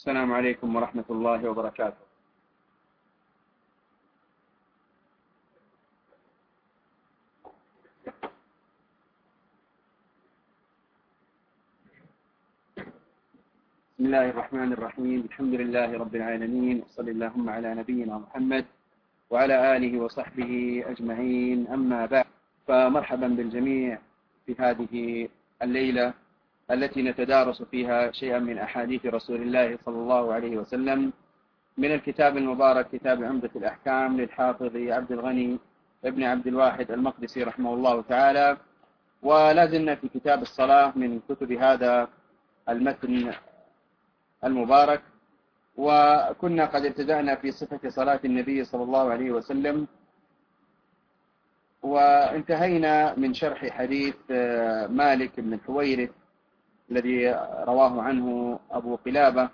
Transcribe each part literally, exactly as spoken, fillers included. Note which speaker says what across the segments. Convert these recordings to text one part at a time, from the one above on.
Speaker 1: السلام عليكم ورحمة الله وبركاته. بسم الله الرحمن الرحيم. الحمد لله رب العالمين، وصلى اللهم على نبينا محمد وعلى آله وصحبه أجمعين، أما بعد، فمرحبا بالجميع في هذه الليلة التي نتدارس فيها شيئا من أحاديث رسول الله صلى الله عليه وسلم من الكتاب المبارك كتاب عمدة الأحكام للحافظ عبد الغني ابن عبد الواحد المقدسي رحمه الله تعالى. ولا زلنا في كتاب الصلاة من كتب هذا المتن المبارك، وكنا قد ابتدأنا في صفة صلاة النبي صلى الله عليه وسلم، وانتهينا من شرح حديث مالك بن الحويرث الذي رواه عنه أبو قلابة،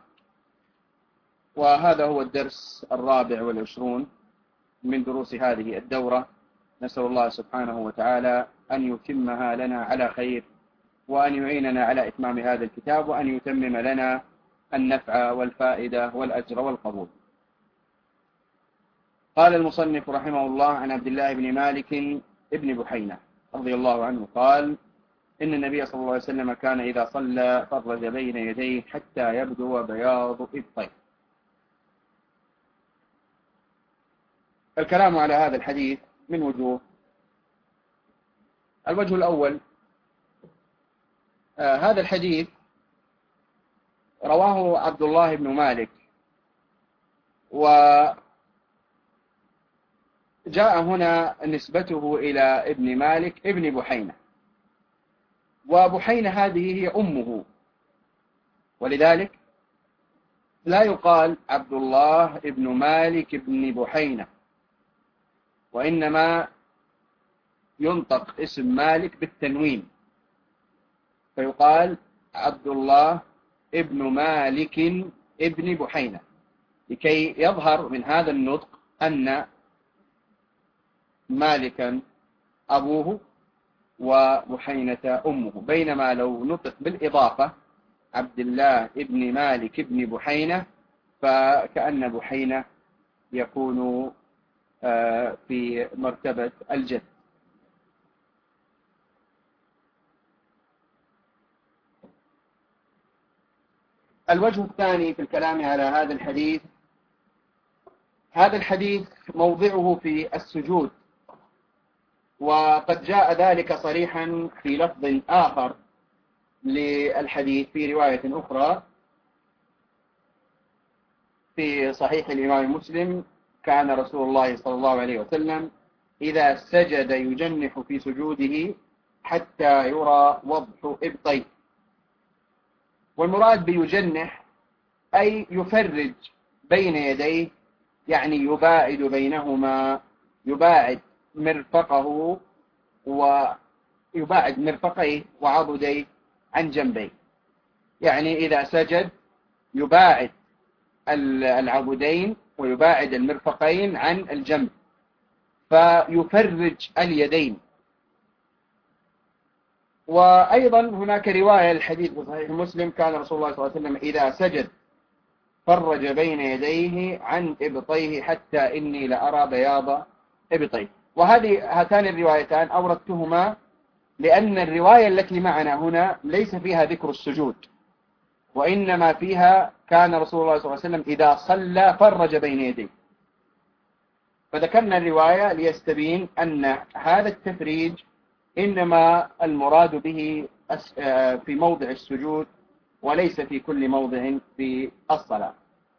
Speaker 1: وهذا هو الدرس الرابع والعشرون من دروس هذه الدورة. نسأل الله سبحانه وتعالى أن يتمها لنا على خير، وأن يعيننا على إتمام هذا الكتاب، وأن يتمم لنا النفع والفائدة والأجر والقبول. قال المصنف رحمه الله عن عبد الله بن مالك ابن بحينة رضي الله عنه قال: إن النبي صلى الله عليه وسلم كان إذا صلى فرج بين يديه حتى يبدو بياض إبطيه. الكلام على هذا الحديث من وجوه. الوجه الأول، آه هذا الحديث رواه عبد الله بن مالك، وجاء هنا نسبته إلى ابن مالك ابن بحينة، وبحينة هذه هي أمه، ولذلك لا يقال عبد الله ابن مالك ابن بحينة، وإنما ينطق اسم مالك بالتنوين، فيقال عبد الله ابن مالك ابن بحينة، لكي يظهر من هذا النطق أن مالكا أبوه وبحينة أمه، بينما لو نطق بالإضافة عبد الله ابن مالك ابن بحينة فكأن بحينة يكون في مرتبة الجد. الوجه الثاني في الكلام على هذا الحديث، هذا الحديث موضعه في السجود، وقد جاء ذلك صريحا في لفظ آخر للحديث في رواية أخرى في صحيح الإمام مسلم: كان رسول الله صلى الله عليه وسلم إذا سجد يجنح في سجوده حتى يرى وضح إبطيه. والمراد بيجنح أي يفرج بين يديه، يعني يباعد بينهما، يباعد مرفقه ويباعد مرفقيه وعضديه عن جنبيه، يعني إذا سجد يباعد العضدين ويباعد المرفقين عن الجنب، فيفرج اليدين. وأيضا هناك رواية الحديث في صحيح مسلم: كان رسول الله صلى الله عليه وسلم إذا سجد فرج بين يديه عن إبطيه حتى إني لأرى بياض إبطيه. وهذه هاتان الروايتان أوردتهما لأن الرواية التي معنا هنا ليس فيها ذكر السجود، وإنما فيها كان رسول الله صلى الله عليه وسلم إذا صلى فرج بين يديه، فذكرنا الرواية ليستبين أن هذا التفريج إنما المراد به في موضع السجود وليس في كل موضع في الصلاة.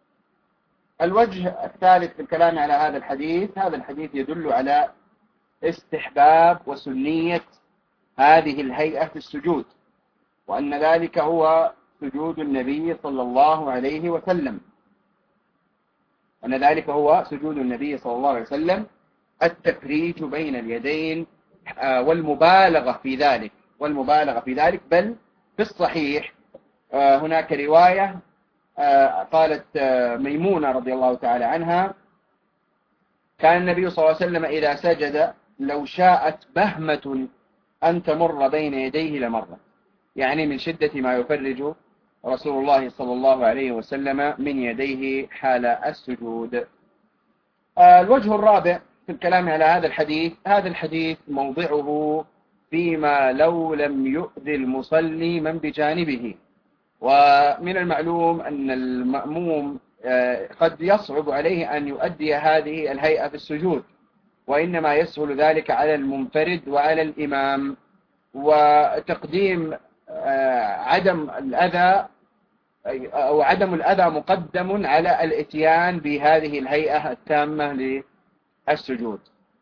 Speaker 1: الوجه الثالث في الكلام على هذا الحديث، هذا الحديث يدل على استحباب وسنية هذه الهيئة في السجود، وأن ذلك هو سجود النبي صلى الله عليه وسلم، وأن ذلك هو سجود النبي صلى الله عليه وسلم، التفريج بين اليدين والمبالغة في ذلك والمبالغة في ذلك بل في الصحيح هناك رواية قالت ميمونة رضي الله تعالى عنها: كان النبي صلى الله عليه وسلم إذا سجد لو شاءت بهمة أن تمر بين يديه لمرة، يعني من شدة ما يفرج رسول الله صلى الله عليه وسلم من يديه حال السجود. الوجه الرابع في الكلام على هذا الحديث، هذا الحديث موضعه فيما لو لم يؤذي المصلي من بجانبه. ومن المعلوم أن المأموم قد يصعب عليه أن يؤدي هذه الهيئة في السجود، وإنما يسهل ذلك على المنفرد وعلى الإمام، وتقديم عدم الأذى أو عدم الأذى مقدم على الإتيان بهذه الهيئة التامة للسجود.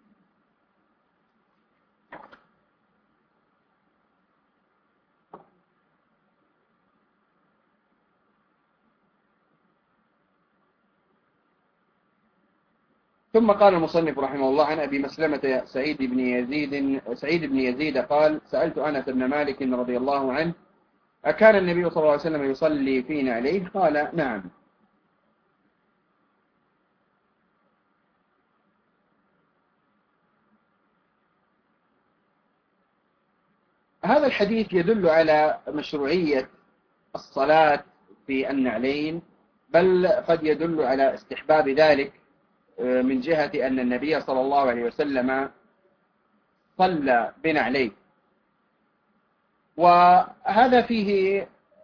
Speaker 1: ثم قال المصنف رحمه الله عن أبي مسلمة سعيد بن يزيد سعيد بن يزيد قال: سألت أنس بن مالك رضي الله عنه: أكان النبي صلى الله عليه وسلم يصلي فينا عليه؟ قال: نعم. هذا الحديث يدل على مشروعية الصلاة في النعلين، بل قد يدل على استحباب ذلك من جهة أن النبي صلى الله عليه وسلم صلى بنعليه. وهذا فيه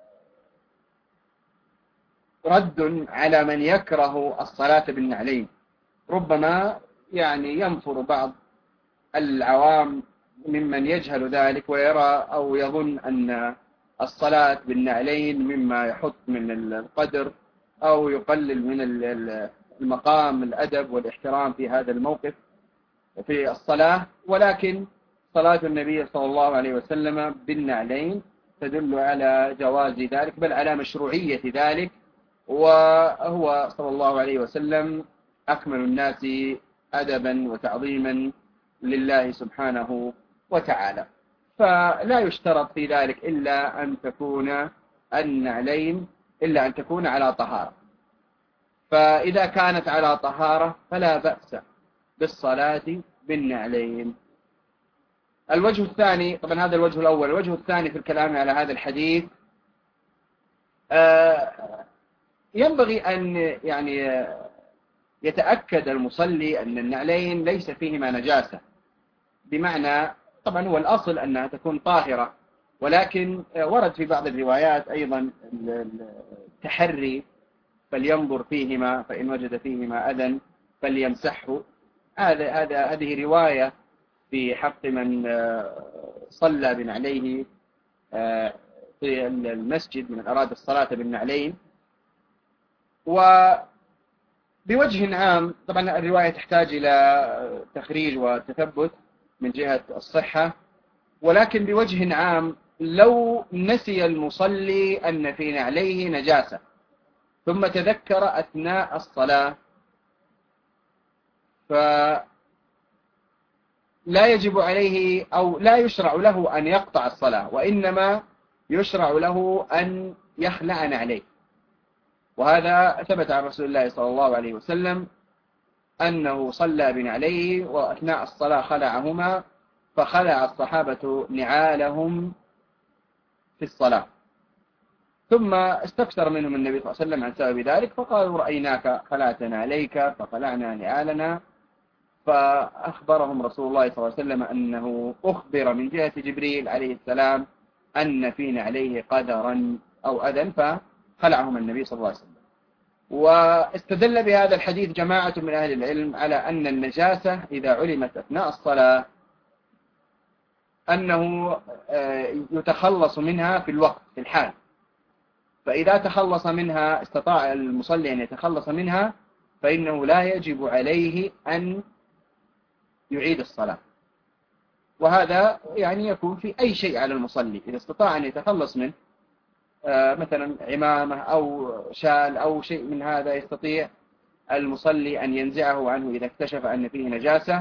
Speaker 1: رد على من يكره الصلاة بالنعلين. ربما يعني ينفر بعض العوام ممن يجهل ذلك ويرى أو يظن أن الصلاة بالنعلين مما يحط من القدر أو يقلل من المقام الأدب والاحترام في هذا الموقف في الصلاة، ولكن صلاة النبي صلى الله عليه وسلم بالنعلين تدل على جواز ذلك، بل على مشروعية ذلك، وهو صلى الله عليه وسلم أكمل الناس أدبا وتعظيما لله سبحانه وتعالى. فلا يشترط في ذلك إلا أن تكون النعلين إلا أن تكون على طهارة، فإذا كانت على طهارة فلا بأس بالصلاة بالنعلين. الوجه الثاني، طبعا هذا الوجه الأول. الوجه الثاني في الكلام على هذا الحديث، ينبغي أن يعني يتأكد المصلي أن النعلين ليس فيهما نجاسة، بمعنى طبعا هو الأصل أنها تكون طاهرة، ولكن ورد في بعض الروايات أيضا التحري: فلينظر فيهما فإن وجد فيهما أذى فليمسحه. هذا هذا هذه رواية في حق من صلى بنعليه في المسجد من أراد الصلاة بالنعلين. وبوجه عام طبعا الرواية تحتاج إلى تخريج وتثبت من جهة الصحة، ولكن بوجه عام لو نسي المصلي أن في نعليه نجاسة ثم تذكر أثناء الصلاة، فلا يجب عليه أو لا يشرع له أن يقطع الصلاة، وإنما يشرع له أن يخلع نعليه. وهذا ثبت عن رسول الله صلى الله عليه وسلم أنه صلى بنعليه وأثناء الصلاة خلعهما، فخلع الصحابة نعالهم في الصلاة، ثم استفسر منهم النبي صلى الله عليه وسلم عن سبب ذلك، فقالوا: رأيناك خلعت نعليك فخلعنا نعالنا. فأخبرهم رسول الله صلى الله عليه وسلم أنه أخبر من جهة جبريل عليه السلام أن في نعليه قدرا أو أذى، فخلعهم النبي صلى الله عليه وسلم. واستدل بهذا الحديث جماعة من أهل العلم على أن النجاسة إذا علمت أثناء الصلاة أنه يتخلص منها في الوقت في الحال، فإذا تخلص منها استطاع المصلي أن يتخلص منها فإنه لا يجب عليه أن يعيد الصلاة. وهذا يعني يكون في أي شيء على المصلي، إذا استطاع أن يتخلص منه مثلا عمامة أو شال أو شيء من هذا، يستطيع المصلي أن ينزعه عنه إذا اكتشف أن فيه نجاسة،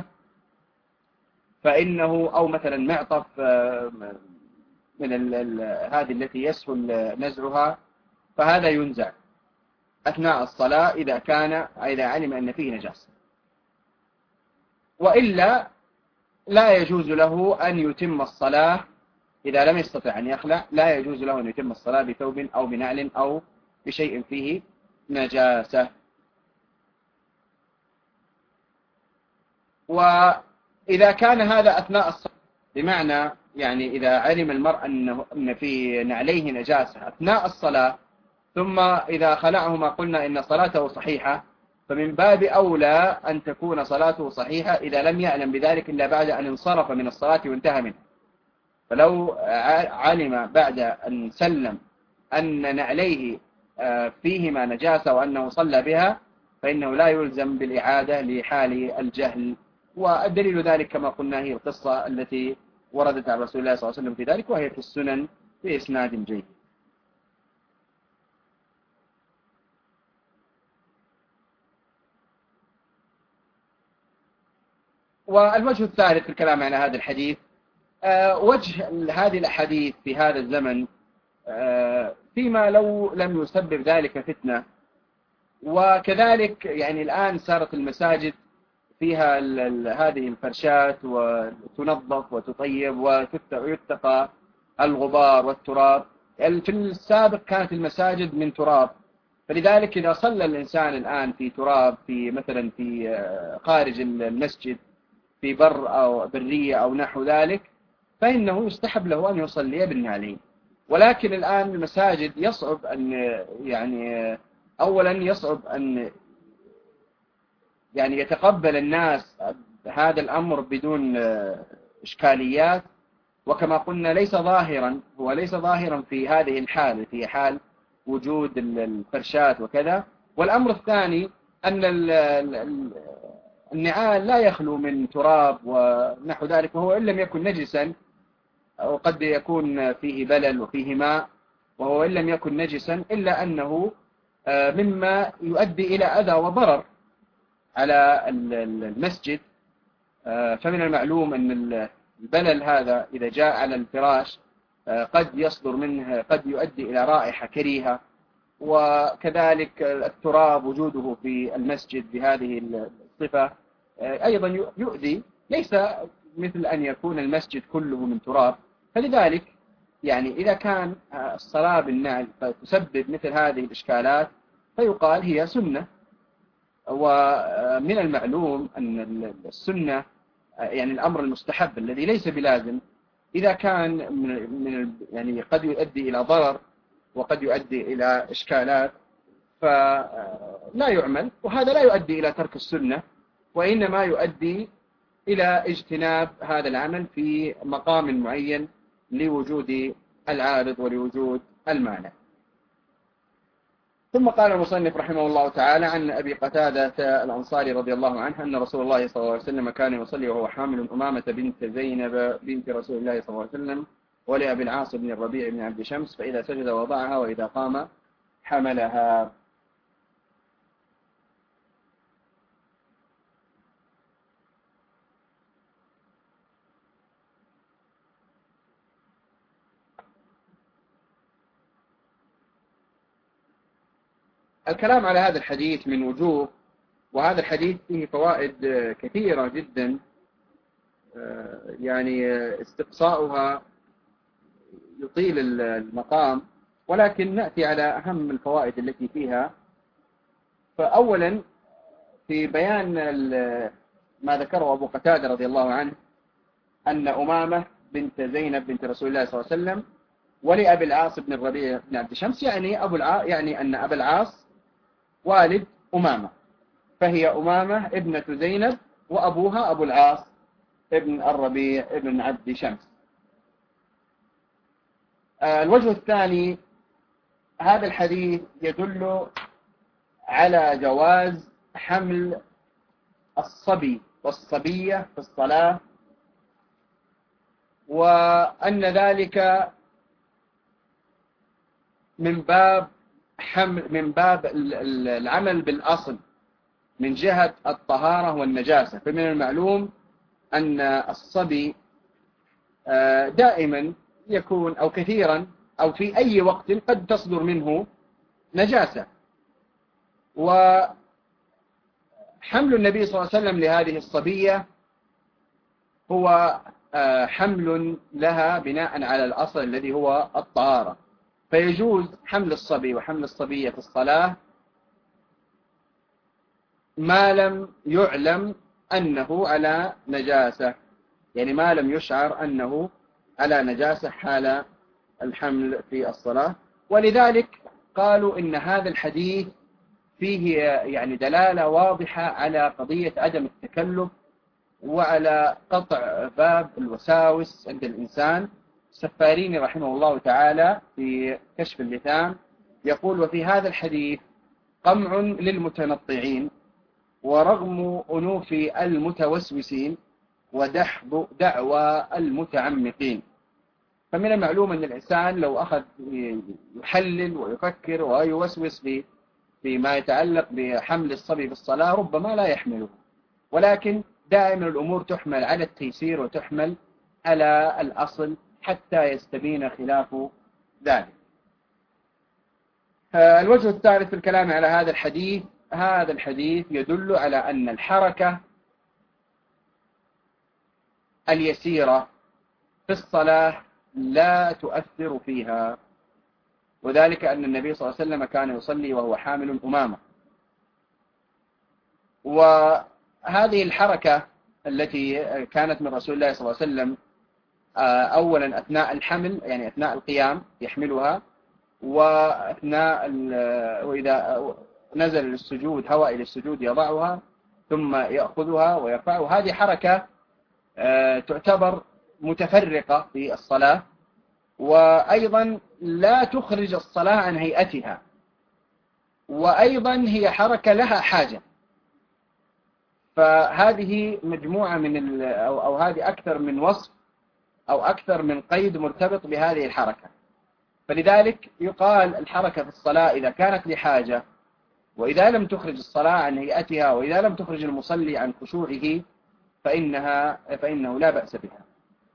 Speaker 1: فإنه أو مثلا معطف من هذه التي يسهل نزعها، فهذا ينزع أثناء الصلاة إذا كان إذا علم أن فيه نجاسة، وإلا لا يجوز له أن يتم الصلاة إذا لم يستطع أن يخلع لا يجوز له أن يتم الصلاة بثوب أو بنعل أو بشيء فيه نجاسة. وإذا كان هذا أثناء الصلاة، بمعنى يعني إذا علم المرء أنه أن في نعليه نجاسة أثناء الصلاة ثم إذا خلعهما قلنا إن صلاته صحيحة، فمن باب أولى أن تكون صلاته صحيحة إذا لم يعلم بذلك إلا بعد أن انصرف من الصلاة وانتهى منها. فلو علم بعد أن سلم أن نعليه فيهما نجاسة وأنه صلى بها فإنه لا يلزم بالإعادة لحال الجهل. والدليل ذلك كما قلنا هي القصة التي وردت عن رسول الله صلى الله عليه وسلم في ذلك، وهي في السنن بإسناد جيد. والوجه الثالث في الكلام عن هذا الحديث وجه هذه الأحاديث في هذا الزمن فيما لو لم يسبب ذلك فتنة. وكذلك يعني الآن صارت المساجد فيها هذه الفرشات وتنظف وتطيب ويتقى الغبار والتراب. في السابق كانت المساجد من تراب، فلذلك إذا صلى الإنسان الآن في تراب في مثلا في خارج المسجد في بر أو برية أو نحو ذلك فإنه يستحب له أن يصلي بالنعلين. ولكن الآن المساجد يصعب أن يعني أولا يصعب أن يعني يتقبل الناس هذا الأمر بدون إشكاليات، وكما قلنا ليس ظاهرا هو ليس ظاهرا في هذه الحال في حال وجود الفرشات وكذا. والأمر الثاني أن النعال لا يخلو من تراب ونحو ذلك، وهو إن لم يكن نجسا وقد يكون فيه بلل وفيه ماء، وهو إن لم يكن نجسا إلا أنه مما يؤدي إلى أذى وضرر على المسجد. فمن المعلوم أن البلل هذا إذا جاء على الفراش قد يصدر منه قد يؤدي إلى رائحة كريهة، وكذلك التراب وجوده في المسجد بهذه الصفة أيضا يؤذي، ليس مثل أن يكون المسجد كله من تراب. فلذلك يعني إذا كان الصلاة بالنعل فتسبب مثل هذه الإشكالات فيقال هي سنة. ومن المعلوم أن السنة يعني الأمر المستحب الذي ليس بلازم إذا كان من يعني قد يؤدي إلى ضرر وقد يؤدي إلى إشكالات فلا يعمل، وهذا لا يؤدي إلى ترك السنة، وإنما يؤدي إلى اجتناب هذا العمل في مقام معين لوجود العارض ولوجود المانع. ثم قال المصنف رحمه الله تعالى عن أبي قتادة الأنصاري رضي الله عنه أن رسول الله صلى الله عليه وسلم كان يصلي وهو حامل أمامة بنت زينب بنت رسول الله صلى الله عليه وسلم ولأبي العاص بن الربيع بن عبد شمس، فإذا سجد وضعها وإذا قام حملها. الكلام على هذا الحديث من وجوه، وهذا الحديث فيه فوائد كثيرة جدا يعني استقصاؤها يطيل المقام، ولكن نأتي على أهم الفوائد التي فيها. فأولا في بيان ما ذكره أبو قتادة رضي الله عنه أن أمامة بنت زينب بنت رسول الله صلى الله عليه وسلم ولأبي العاص بن الربيع بن عبد شمس، يعني أبو الع... يعني أن أبا العاص والد أمامة، فهي أمامة ابنة زينب وأبوها أبو العاص ابن الربيع ابن عبد شمس. الوجه الثاني هذا الحديث يدل على جواز حمل الصبي والصبية في الصلاة، وأن ذلك من باب حمل من باب العمل بالأصل من جهة الطهارة والنجاسة. فمن المعلوم أن الصبي دائما يكون أو كثيرا أو في أي وقت قد تصدر منه نجاسة، وحمل النبي صلى الله عليه وسلم لهذه الصبية هو حمل لها بناء على الأصل الذي هو الطهارة، فيجوز حمل الصبي وحمل الصبية في الصلاة ما لم يعلم أنه على نجاسة، يعني ما لم يشعر أنه على نجاسة حال الحمل في الصلاة. ولذلك قالوا إن هذا الحديث فيه يعني دلالة واضحة على قضية عدم التكلف وعلى قطع باب الوساوس عند الإنسان. السفاريني رحمه الله تعالى في كشف اللثام يقول: وفي هذا الحديث قمع للمتنطعين ورغم أنوف المتوسوسين ودحض دعوى المتعمقين. فمن المعلوم أن الإنسان لو أخذ يحلل ويفكر ويوسوس فيما يتعلق بحمل الصبي بالصلاة ربما لا يحمله، ولكن دائما الأمور تحمل على التيسير وتحمل على الأصل حتى يستبين خلاف ذلك. الوجه الثالث في الكلام على هذا الحديث: هذا الحديث يدل على أن الحركة اليسيرة في الصلاة لا تؤثر فيها، وذلك أن النبي صلى الله عليه وسلم كان يصلي وهو حامل أمامة. وهذه الحركة التي كانت من رسول الله صلى الله عليه وسلم أولا أثناء الحمل، يعني أثناء القيام يحملها، وأثناء وإذا نزل للسجود هوى إلى السجود يضعها ثم يأخذها ويرفعها. هذه حركة تعتبر متفرقة في الصلاة، وأيضا لا تخرج الصلاة عن هيئتها، وأيضا هي حركة لها حاجة. فهذه مجموعة من أو, أو هذه أكثر من وصف أو أكثر من قيد مرتبط بهذه الحركة. فلذلك يقال الحركة في الصلاة إذا كانت لحاجة، وإذا لم تخرج الصلاة عن هيئتها، وإذا لم تخرج المصلي عن خشوعه فإنها فإنه لا بأس بها.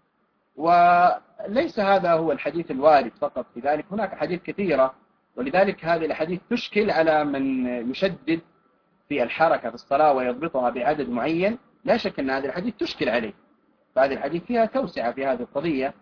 Speaker 1: وليس هذا هو الحديث الوارد فقط في ذلك، هناك حديث كثيرة، ولذلك هذه الحديث تشكل على من يشدد في الحركة في الصلاة ويضبطها بعدد معين. لا شك أن هذه الحديث تشكل عليه، فهذه الحديث فيها توسعة في هذه القضية.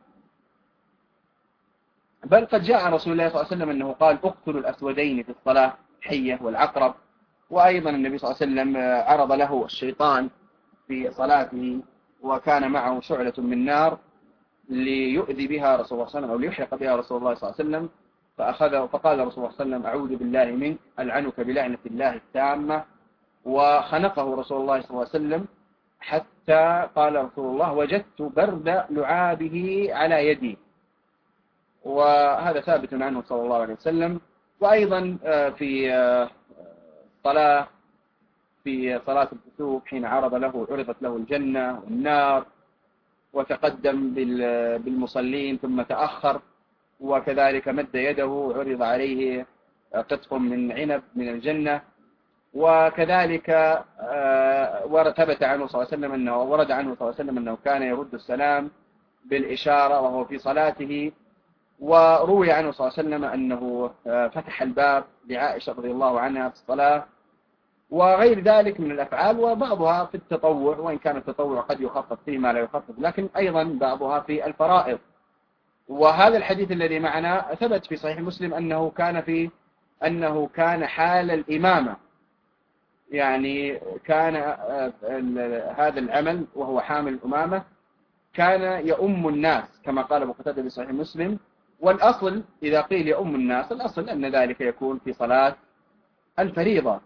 Speaker 1: بل قد جاء رسول الله صلى الله عليه وسلم أنه قال: اقتلوا الأسودين في الصلاة، الحية والعقرب. وأيضا النبي صلى الله عليه وسلم عرض له الشيطان في صلاته وكان معه شعلة من نار ليؤذي بها رسول الله صلى الله عليه وسلم أو ليحرق بها رسول الله صلى الله عليه وسلم، فأخذه فقال رسول الله صلى الله عليه وسلم: أعوذ بالله منك، ألعنك بلعنة الله التامة. وخنقه رسول الله صلى الله عليه وسلم حتى قال رسول الله: وجدت برد لعابه على يدي. وهذا ثابت عنه صلى الله عليه وسلم. وأيضا في صلاة في صلاة الكسوف حين عرض له عرضت له الجنة والنار، وتقدم بالمصلين ثم تأخر، وكذلك مد يده عرض عليه قطف من عنب من الجنة. وكذلك ثبت عنه صلى الله عليه وسلم أنه ورد عنه صلى الله عليه وسلم أنه كان يرد السلام بالإشارة وهو في صلاته. وروي عنه صلى الله عليه وسلم أنه فتح الباب لعائشة رضي الله عنها في الصلاة، وغير ذلك من الأفعال، وبعضها في التطوع، وإن كان التطوع قد يخفف فيه ما لا يخفف، لكن أيضا بعضها في الفرائض. وهذا الحديث الذي معنا ثبت في صحيح مسلم أنه كان في أنه كان حال الإمامة، يعني كان هذا العمل وهو حامل الأمامة كان يؤم الناس كما قال أبو قتادة في صحيح مسلم. والأصل إذا قيل يؤم الناس، الأصل أن ذلك يكون في صلاة الفريضة.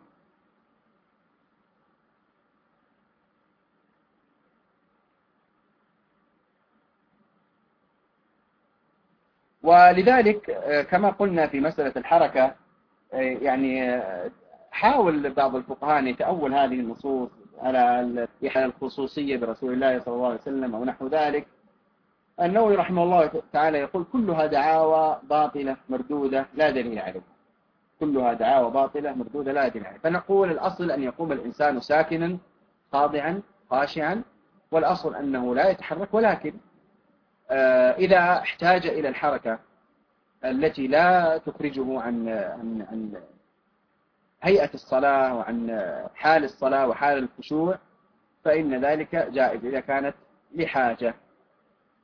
Speaker 1: ولذلك كما قلنا في مسألة الحركة، يعني حاول بعض الفقهاء أن يتأول هذه النصوص على الخصوصية برسول الله صلى الله عليه وسلم أو نحو ذلك. النووي رحمه الله تعالى يقول: كلها دعاوى باطلة مردودة لا دليل عليها. كلها دعاوى باطلة مردودة لا دليل عليها. فنقول الأصل أن يقوم الإنسان ساكنا خاضعا خاشعا، والأصل أنه لا يتحرك، ولكن إذا احتاج إلى الحركة التي لا تخرجه عن عن عن هيئة الصلاة وعن حال الصلاة وحال الخشوع فإن ذلك جائز إذا كانت لحاجة.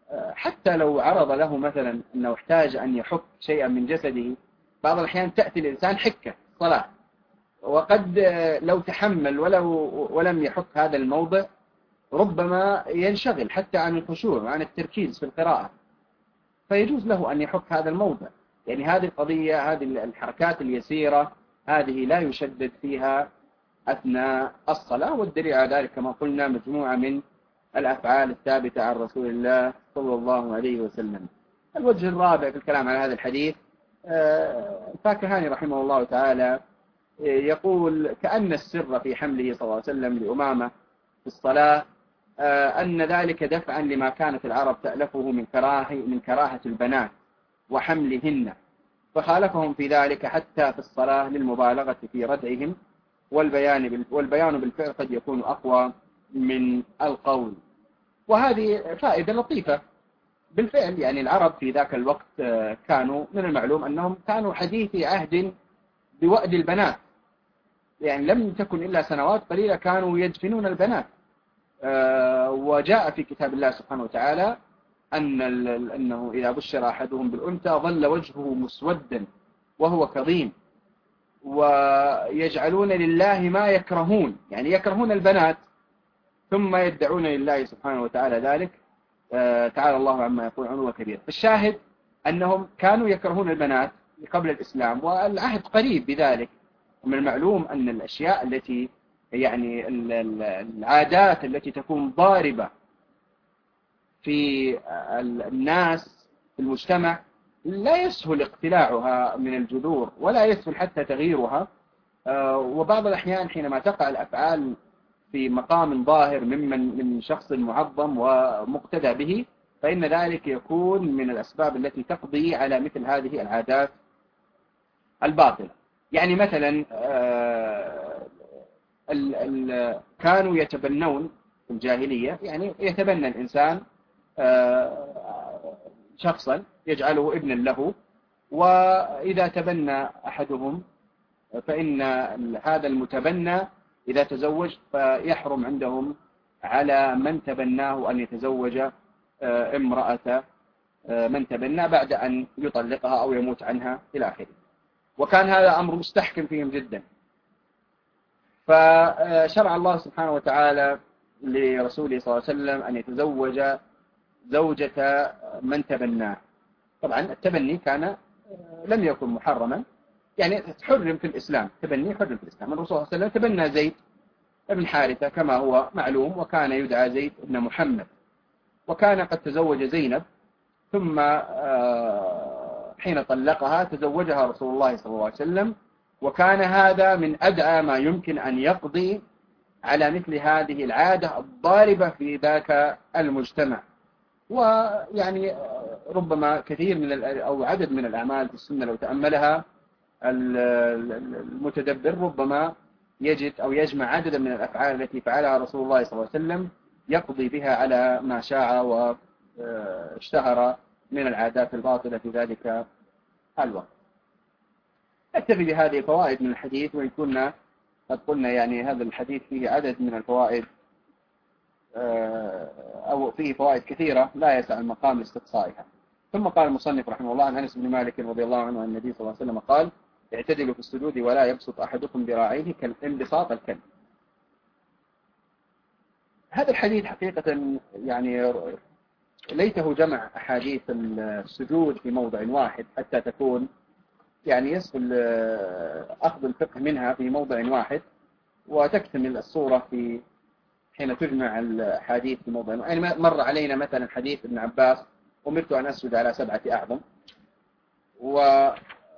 Speaker 1: حتى لو عرض له مثلا أنه احتاج أن يحك شيئا من جسده، بعض الأحيان تأتي الإنسان حكة صلاة، وقد لو تحمل ولو ولم يحك هذا الموضع ربما ينشغل حتى عن الخشوع وعن التركيز في القراءة، فيجوز له أن يحك هذا الموضع. يعني هذه القضية، هذه الحركات اليسيرة هذه لا يشدد فيها أثناء الصلاة، والدليل على ذلك كما قلنا مجموعة من الأفعال الثابتة عن رسول الله صلى الله عليه وسلم. الوجه الرابع في الكلام على هذا الحديث، الفاكهاني رحمه الله تعالى يقول كأن السر في حمله صلى الله عليه وسلم لأمامة في الصلاة أن ذلك دفعا لما كانت العرب تألفه من كراهة من كراهة البنات وحملهن، فخالفهم في ذلك حتى في الصلاة للمبالغة في ردعهم، والبيان والبيان بالفعل قد يكون أقوى من القول. وهذه فائدة لطيفة بالفعل. يعني العرب في ذاك الوقت كانوا من المعلوم أنهم كانوا حديثي عهد بوأد البنات، يعني لم تكن إلا سنوات قليلة كانوا يدفنون البنات. وجاء في كتاب الله سبحانه وتعالى أن أنه إذا بشر أحدهم بالأنثى ظل وجهه مسودا وهو كظيم، ويجعلون لله ما يكرهون، يعني يكرهون البنات ثم يدعون لله سبحانه وتعالى ذلك. تعالى الله عما يقول عنه كبير. الشاهد أنهم كانوا يكرهون البنات قبل الإسلام، والعهد قريب بذلك. ومن المعلوم أن الأشياء التي يعني العادات التي تكون ضاربة في الناس في المجتمع لا يسهل اقتلاعها من الجذور، ولا يسهل حتى تغييرها. وبعض الأحيان حينما تقع الأفعال في مقام ظاهر ممن من شخص معظم ومقتدى به، فإن ذلك يكون من الأسباب التي تقضي على مثل هذه العادات الباطلة. يعني مثلا ال ال كانوا يتبنون في الجاهلية، يعني يتبنى الإنسان شخصا يجعله ابنا له، وإذا تبنى أحدهم فإن هذا المتبنى إذا تزوج فيحرم عندهم على من تبناه أن يتزوج امرأة من تبنى بعد أن يطلقها أو يموت عنها إلى آخره. وكان هذا أمر مستحكم فيهم جدا. فشرع الله سبحانه وتعالى لرسوله صلى الله عليه وسلم أن يتزوج زوجة من تبناه. طبعا التبني كان لم يكن محرما، يعني حرم في الإسلام، تبني حرم في الإسلام. الرسول صلى الله عليه وسلم تبنى زيد بن حارثة كما هو معلوم، وكان يدعى زيد بن محمد، وكان قد تزوج زينب، ثم حين طلقها تزوجها رسول الله صلى الله عليه وسلم. وكان هذا من أدعى ما يمكن أن يقضي على مثل هذه العادة الضاربة في ذاك المجتمع. ويعني ربما كثير من أو عدد من الأعمال في السنة لو تأملها المتدبر ربما يجد أو يجمع عددا من الأفعال التي فعلها رسول الله صلى الله عليه وسلم يقضي بها على ما شاع واشتهر من العادات الباطلة في ذلك الوقت. أكتفي بهذه الفوائد من الحديث، وإن كنا قد قلنا يعني هذا الحديث فيه عدد من الفوائد أو فيه فوائد كثيرة لا يسع المقام لاستقصائها. ثم قال المصنف رحمه الله عن أنس بن مالك رضي الله عنه أن النبي صلى الله عليه وسلم قال: اعتدلوا في السجود ولا يبسط أحدكم ذراعيه كالانبساط الكلب. هذا الحديث حقيقة يعني ليته جمع أحاديث السجود في موضع واحد حتى تكون يعني يسهل أخذ الفقه منها في موضع واحد، وتكتمل الصورة في حين تجمع الحديث في موضع واحد. يعني مر علينا مثلا حديث ابن عباس: أمرت أن أسجد على سبعة أعظم، ولم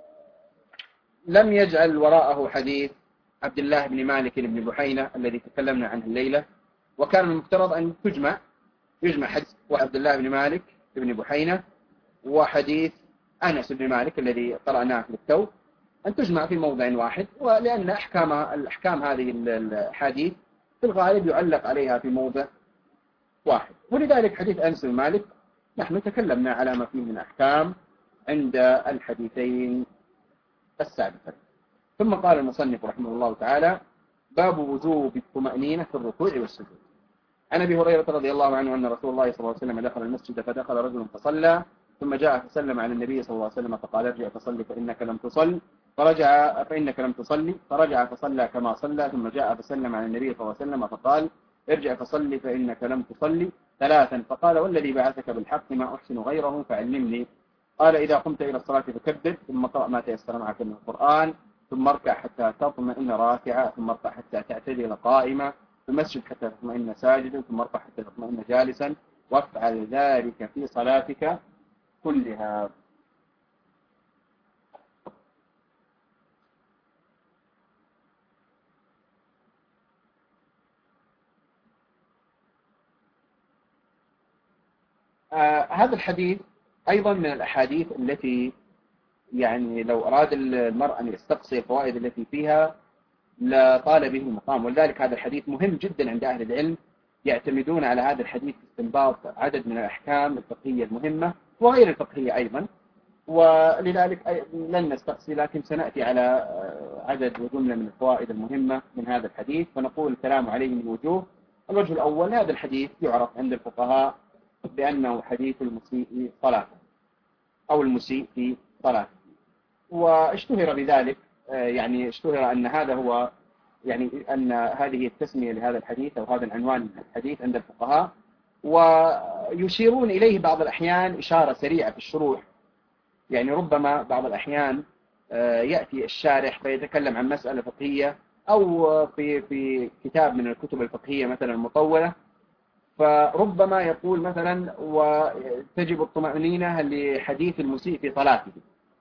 Speaker 1: يجعل وراءه حديث عبد الله بن مالك بن بحينة الذي تكلمنا عنه الليلة. وكان المفترض أن تجمع يجمع حديث وعبد الله بن مالك بن بحينة وحديث أنس بن مالك الذي قرأناه في التو، أن تجمع في موضع واحد، ولأن أحكام الأحكام هذه الحديث في الغالب يعلق عليها في موضع واحد. ولذلك حديث أنس بن مالك نحن تكلمنا على ما فيه من أحكام عند الحديثين السابقين. ثم قال المصنف رحمه الله تعالى: باب وجوب الطمأنينة في الركوع والسجود. عن أبي هريرة رضي الله عنه أن رسول الله صلى الله عليه وسلم دخل المسجد فدخل رجل فصلى ثم جاء فسلم على النبي صلى الله عليه وسلم فقال ارجع فصلي فإنك لم تصل فرجع فإنك لم تصلي فرجع فصلى كما صلى ثم جاء فسلم على النبي صلى الله عليه وسلم فقال ارجع فصلي فإنك لم تصلي ثلاثا فقال والذي بعثك بالحق ما أحسن غيره فعلمني. قال إذا قمت إلى الصلاة فكبر ثم قرأ ما تيسر معك من القرآن ثم اركع حتى تطمئن راكعا ثم اركع حتى تعتدل قائما ثم اسجد حتى تطمئن ساجدا ثم اركع حتى تطمئن جالسا وافعل ذلك في صلاتك كلها. آه هذا الحديث أيضا من الأحاديث التي يعني لو أراد المرء أن يستقصي الفوائد التي فيها لطال به المقام، ولذلك هذا الحديث مهم جدا عند أهل العلم، يعتمدون على هذا الحديث في استنباط عدد من الأحكام الفقهية المهمة وغير الفقهية أيضا، ولذلك لن نستقصي لكن سنأتي على عدد وجملة من الفوائد المهمة من هذا الحديث فنقول الكلام عليه من وجوه. الوجه الأول هذا الحديث يعرف عند الفقهاء بأنه حديث المسيء صلاته أو المسيء في صلاته، واشتهر بذلك يعني اشتهر أن هذا هو يعني أن هذه التسمية لهذا الحديث أو هذا العنوان من الحديث عند الفقهاء، ويشيرون إليه بعض الأحيان إشارة سريعة في الشروح، يعني ربما بعض الأحيان يأتي الشارح فيتكلم عن مسألة فقهية أو في في كتاب من الكتب الفقهية مثلا المطولة، فربما يقول مثلا وتجب الطمأنينة لحديث المسيء في صلاته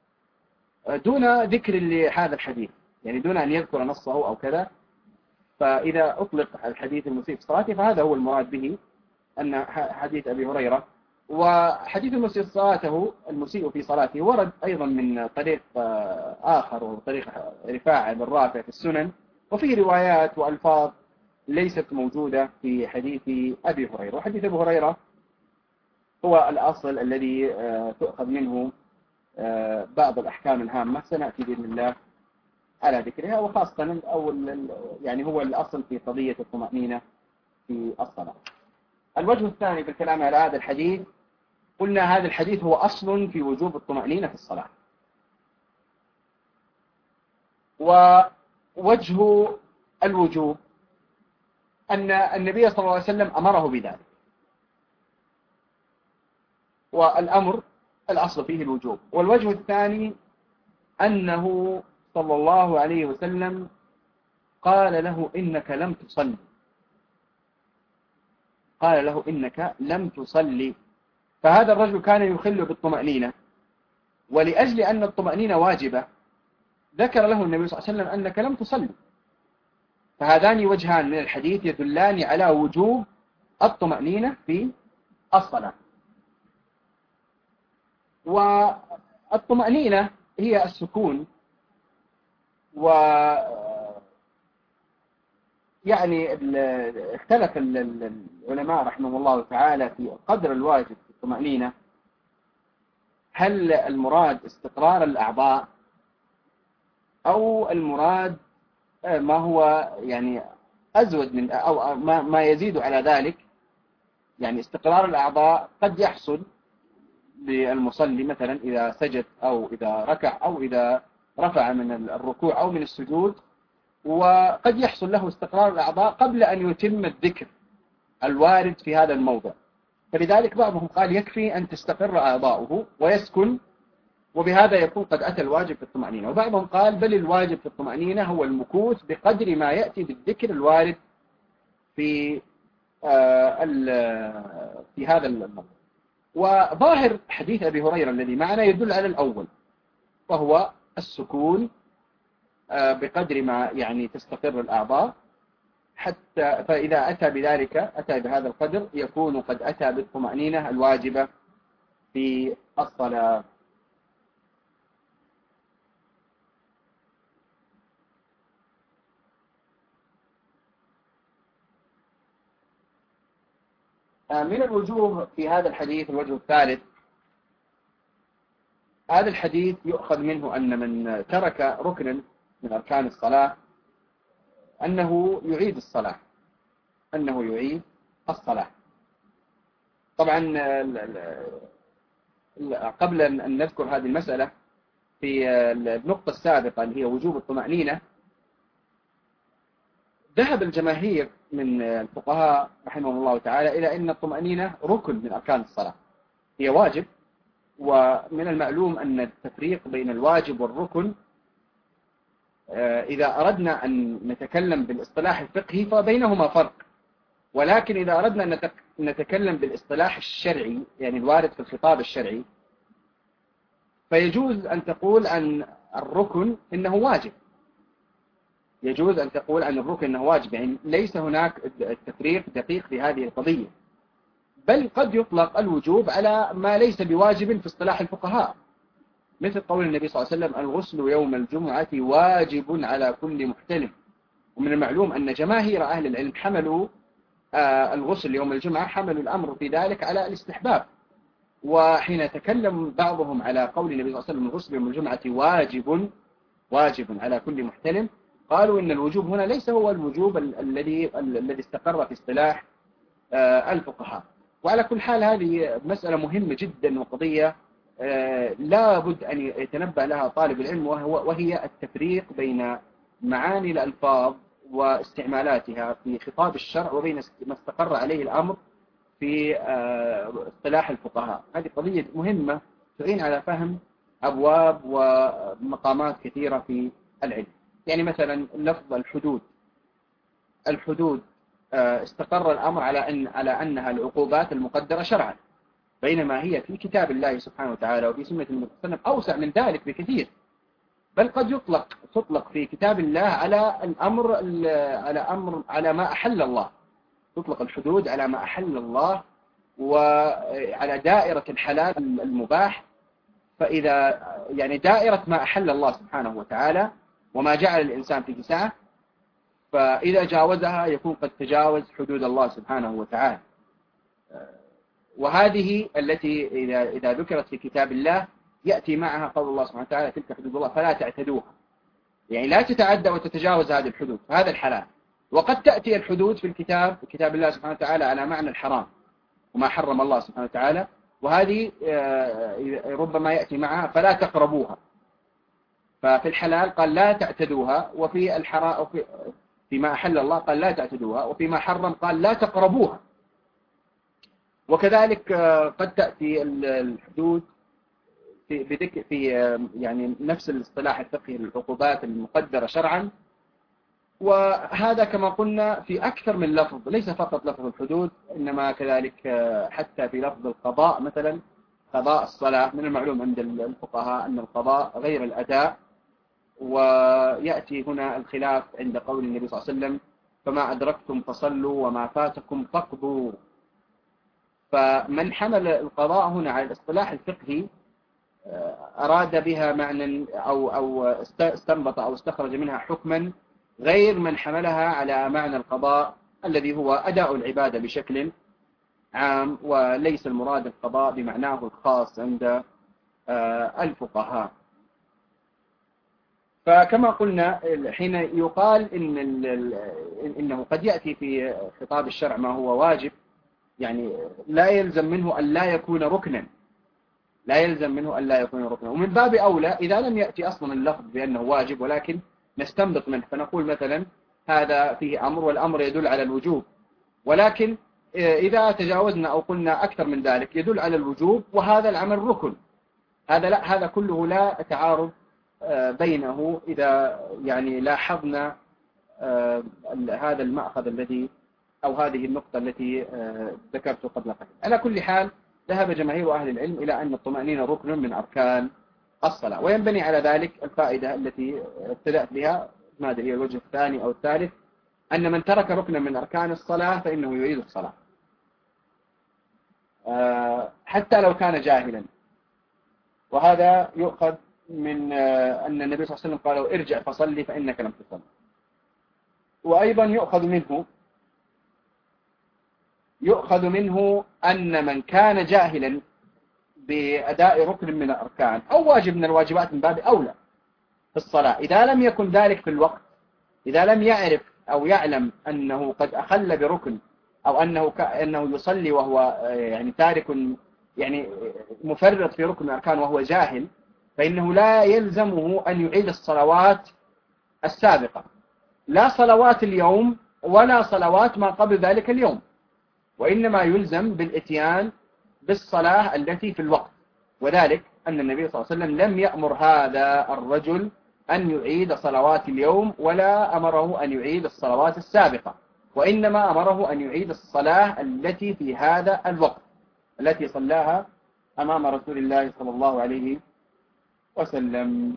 Speaker 1: دون ذكر لهذا الحديث، يعني دون أن يذكر نصه أو كذا. فإذا أطلق الحديث المسيء في صلاته فهذا هو المراد به أن حديث أبي هريرة. وحديث المسيء في صلاته المسيء في صلاته ورد أيضا من طريق آخر وطريق رفاعة بن رافع في السنن، وفيه روايات وألفاظ ليست موجودة في حديث أبي هريرة. وحديث أبي هريرة هو الأصل الذي تؤخذ منه بعض الأحكام الهامة سنأتي بإذن الله على ذكرها، وخاصة أو يعني هو الأصل في قضية الطمأنينة في الصلاة. الوجه الثاني في الكلام على هذا الحديث قلنا هذا الحديث هو أصل في وجوب الطمأنينة في الصلاة، ووجه الوجوب أن النبي صلى الله عليه وسلم أمره بذلك، والأمر الأصل فيه الوجوب. والوجه الثاني أنه صلى الله عليه وسلم قال له إنك لم تصلي، قال له إنك لم تصلي، فهذا الرجل كان يخل بالطمأنينة، ولأجل أن الطمأنينة واجبة ذكر له النبي صلى الله عليه وسلم أنك لم تصلي. فهذان وجهان من الحديث يدلان على وجوب الطمأنينة في الصلاة. والطمأنينة هي السكون، و يعني اختلف العلماء رحمه الله تعالى في قدر الواجب في الطمأنينة، هل المراد استقرار الأعضاء أو المراد ما هو يعني أزود من أو ما ما يزيد على ذلك. يعني استقرار الأعضاء قد يحصل للمصلي مثلا إذا سجد أو إذا ركع أو إذا رفع من الركوع أو من السجود، وقد يحصل له استقرار الأعضاء قبل أن يتم الذكر الوارد في هذا الموضع، فلذلك بعضهم قال يكفي أن تستقر أعضاؤه ويسكن، وبهذا يكون قد أتى الواجب في الطمأنينة. وبعضهم قال بل الواجب في الطمأنينة هو المكوث بقدر ما يأتي بالذكر الوارد في آه في هذا الموضع. وظاهر حديث أبي هريرة الذي معنا يدل على الأول، وهو السكون بقدر ما يعني تستقر الأعضاء، حتى فإذا أتى بذلك أتى بهذا القدر يكون قد أتى بالطمأنينة الواجبة في الصلاة. من الوجوه في هذا الحديث الوجه الثالث، هذا الحديث يؤخذ منه أن من ترك ركنا من أركان الصلاة أنه يعيد الصلاة، أنه يعيد الصلاة. طبعا قبل أن نذكر هذه المسألة في النقطة السابقة اللي هي وجوب الطمأنينة، ذهب الجماهير من الفقهاء رحمهم الله تعالى إلى أن الطمأنينة ركن من أركان الصلاة، هي واجب، ومن المعلوم أن التفريق بين الواجب والركن إذا أردنا أن نتكلم بالاصطلاح الفقهي فبينهما فرق، ولكن إذا أردنا أن نتكلم بالاصطلاح الشرعي يعني الوارد في الخطاب الشرعي، فيجوز أن تقول عن الركن إنه واجب، يجوز أن تقول عن الركن إنه واجب، يعني ليس هناك التفريق دقيق في هذه القضية، بل قد يطلق الوجوب على ما ليس بواجب في اصطلاح الفقهاء، مثل قول النبي صلى الله عليه وسلم الغسل يوم الجمعة واجب على كل محتلم. ومن المعلوم أن جماهير أهل العلم حملوا آه الغسل يوم الجمعة، حملوا الأمر في ذلك على الاستحباب، وحين تكلم بعضهم على قول النبي صلى الله عليه وسلم الغسل يوم الجمعة واجب واجب على كل محتلم، قالوا إن الوجوب هنا ليس هو الوجوب الذي الذي استقر في اصطلاح آه الفقهاء. وعلى كل حال هذه مسألة مهمة جدا وقضية آه لا بد أن يتنبه لها طالب العلم، وهو وهي التفريق بين معاني الألفاظ واستعمالاتها في خطاب الشرع وبين ما استقر عليه الأمر في اصطلاح الفقهاء. هذه قضية مهمة تعين على فهم أبواب ومقامات كثيرة في العلم. يعني مثلا لفظ الحدود، الحدود استقر الأمر على أن على أنها العقوبات المقدرة شرعا، بينما هي في كتاب الله سبحانه وتعالى وفي سنة النبي صلى الله عليه وسلم أوسع من ذلك بكثير، بل قد يطلق تطلق في كتاب الله على الأمر على أمر على ما أحل الله، تطلق الحدود على ما أحل الله وعلى دائرة الحلال المباح. فإذا يعني دائرة ما أحل الله سبحانه وتعالى وما جعل الإنسان في سعة، فإذا جاوزها يكون قد تجاوز حدود الله سبحانه وتعالى. وهذه التي إذا إذا ذكرت في كتاب الله يأتي معها قول الله سبحانه وتعالى تلك حدود الله فلا تعتدوها، يعني لا تتعدى وتتجاوز هذه الحدود، فهذا الحلال. وقد تأتي الحدود في الكتاب في كتاب الله سبحانه وتعالى على معنى الحرام وما حرم الله سبحانه وتعالى، وهذه ربما يأتي معها فلا تقربوها. ففي الحلال قال لا تعتدوها، وفي الحرام فيما أحل الله قال لا تعتدوها، وفيما حرم قال لا تقربوها. وكذلك قد تأتي الحدود في بذكر في يعني نفس الاصطلاح الفقهي للعقوبات المقدرة شرعا، وهذا كما قلنا في أكثر من لفظ، ليس فقط لفظ الحدود إنما كذلك حتى في لفظ القضاء. مثلا قضاء الصلاة من المعلوم عند الفقهاء أن القضاء غير الأداء، ويأتي هنا الخلاف عند قول النبي صلى الله عليه وسلم فما أدركتم فصلوا وما فاتكم فاقضوا. فمن حمل القضاء هنا على الاصطلاح الفقهي أراد بها معنى أو أو استنبط أو استخرج منها حكما غير من حملها على معنى القضاء الذي هو أداء العبادة بشكل عام، وليس المراد القضاء بمعناه الخاص عند الفقهاء. فكما قلنا حين يقال إن إنه قد يأتي في خطاب الشرع ما هو واجب، يعني لا يلزم منه أن لا يكون ركنا، لا يلزم منه أن لا يكون ركنا. ومن باب أولى إذا لم يأتي أصلا اللفظ بأنه واجب ولكن نستنبط منه، فنقول مثلا هذا فيه أمر والأمر يدل على الوجوب، ولكن إذا تجاوزنا أو قلنا أكثر من ذلك يدل على الوجوب وهذا العمل ركن، هذا لا هذا كله لا تعارض بينه إذا يعني لاحظنا هذا المأخذ الذي أو هذه النقطة التي ذكرت قبل قليل. على كل حال ذهب جماهير أهل العلم إلى أن الطمأنينة ركن من أركان الصلاة، وينبني على ذلك الفائدة التي ابتدأت بها، ما أدري الوجه الثاني أو الثالث، أن من ترك ركنا من أركان الصلاة فإنه يعيد الصلاة حتى لو كان جاهلا. وهذا يؤخذ من أن النبي صلى الله عليه وسلم قال ارجع فصلي فإنك لم تصلي. وأيضا يؤخذ منه يؤخذ منه أن من كان جاهلا بأداء ركن من الأركان أو واجب من الواجبات من باب أولى في الصلاة، إذا لم يكن ذلك في الوقت، إذا لم يعرف أو يعلم أنه قد أخل بركن أو أنه كأنه يصلي وهو يعني تارك يعني مفرط في ركن الأركان وهو جاهل، فإنه لا يلزمه أن يعيد الصلوات السابقة، لا صلوات اليوم ولا صلوات ما قبل ذلك اليوم، وإنما يلزم بالإتيان بالصلاة التي في الوقت. وذلك أن النبي صلى الله عليه وسلم لم يأمر هذا الرجل أن يعيد صلوات اليوم ولا أمره أن يعيد الصلوات السابقة، وإنما أمره أن يعيد الصلاة التي في هذا الوقت التي صلاها أمام رسول الله صلى الله عليه وسلم.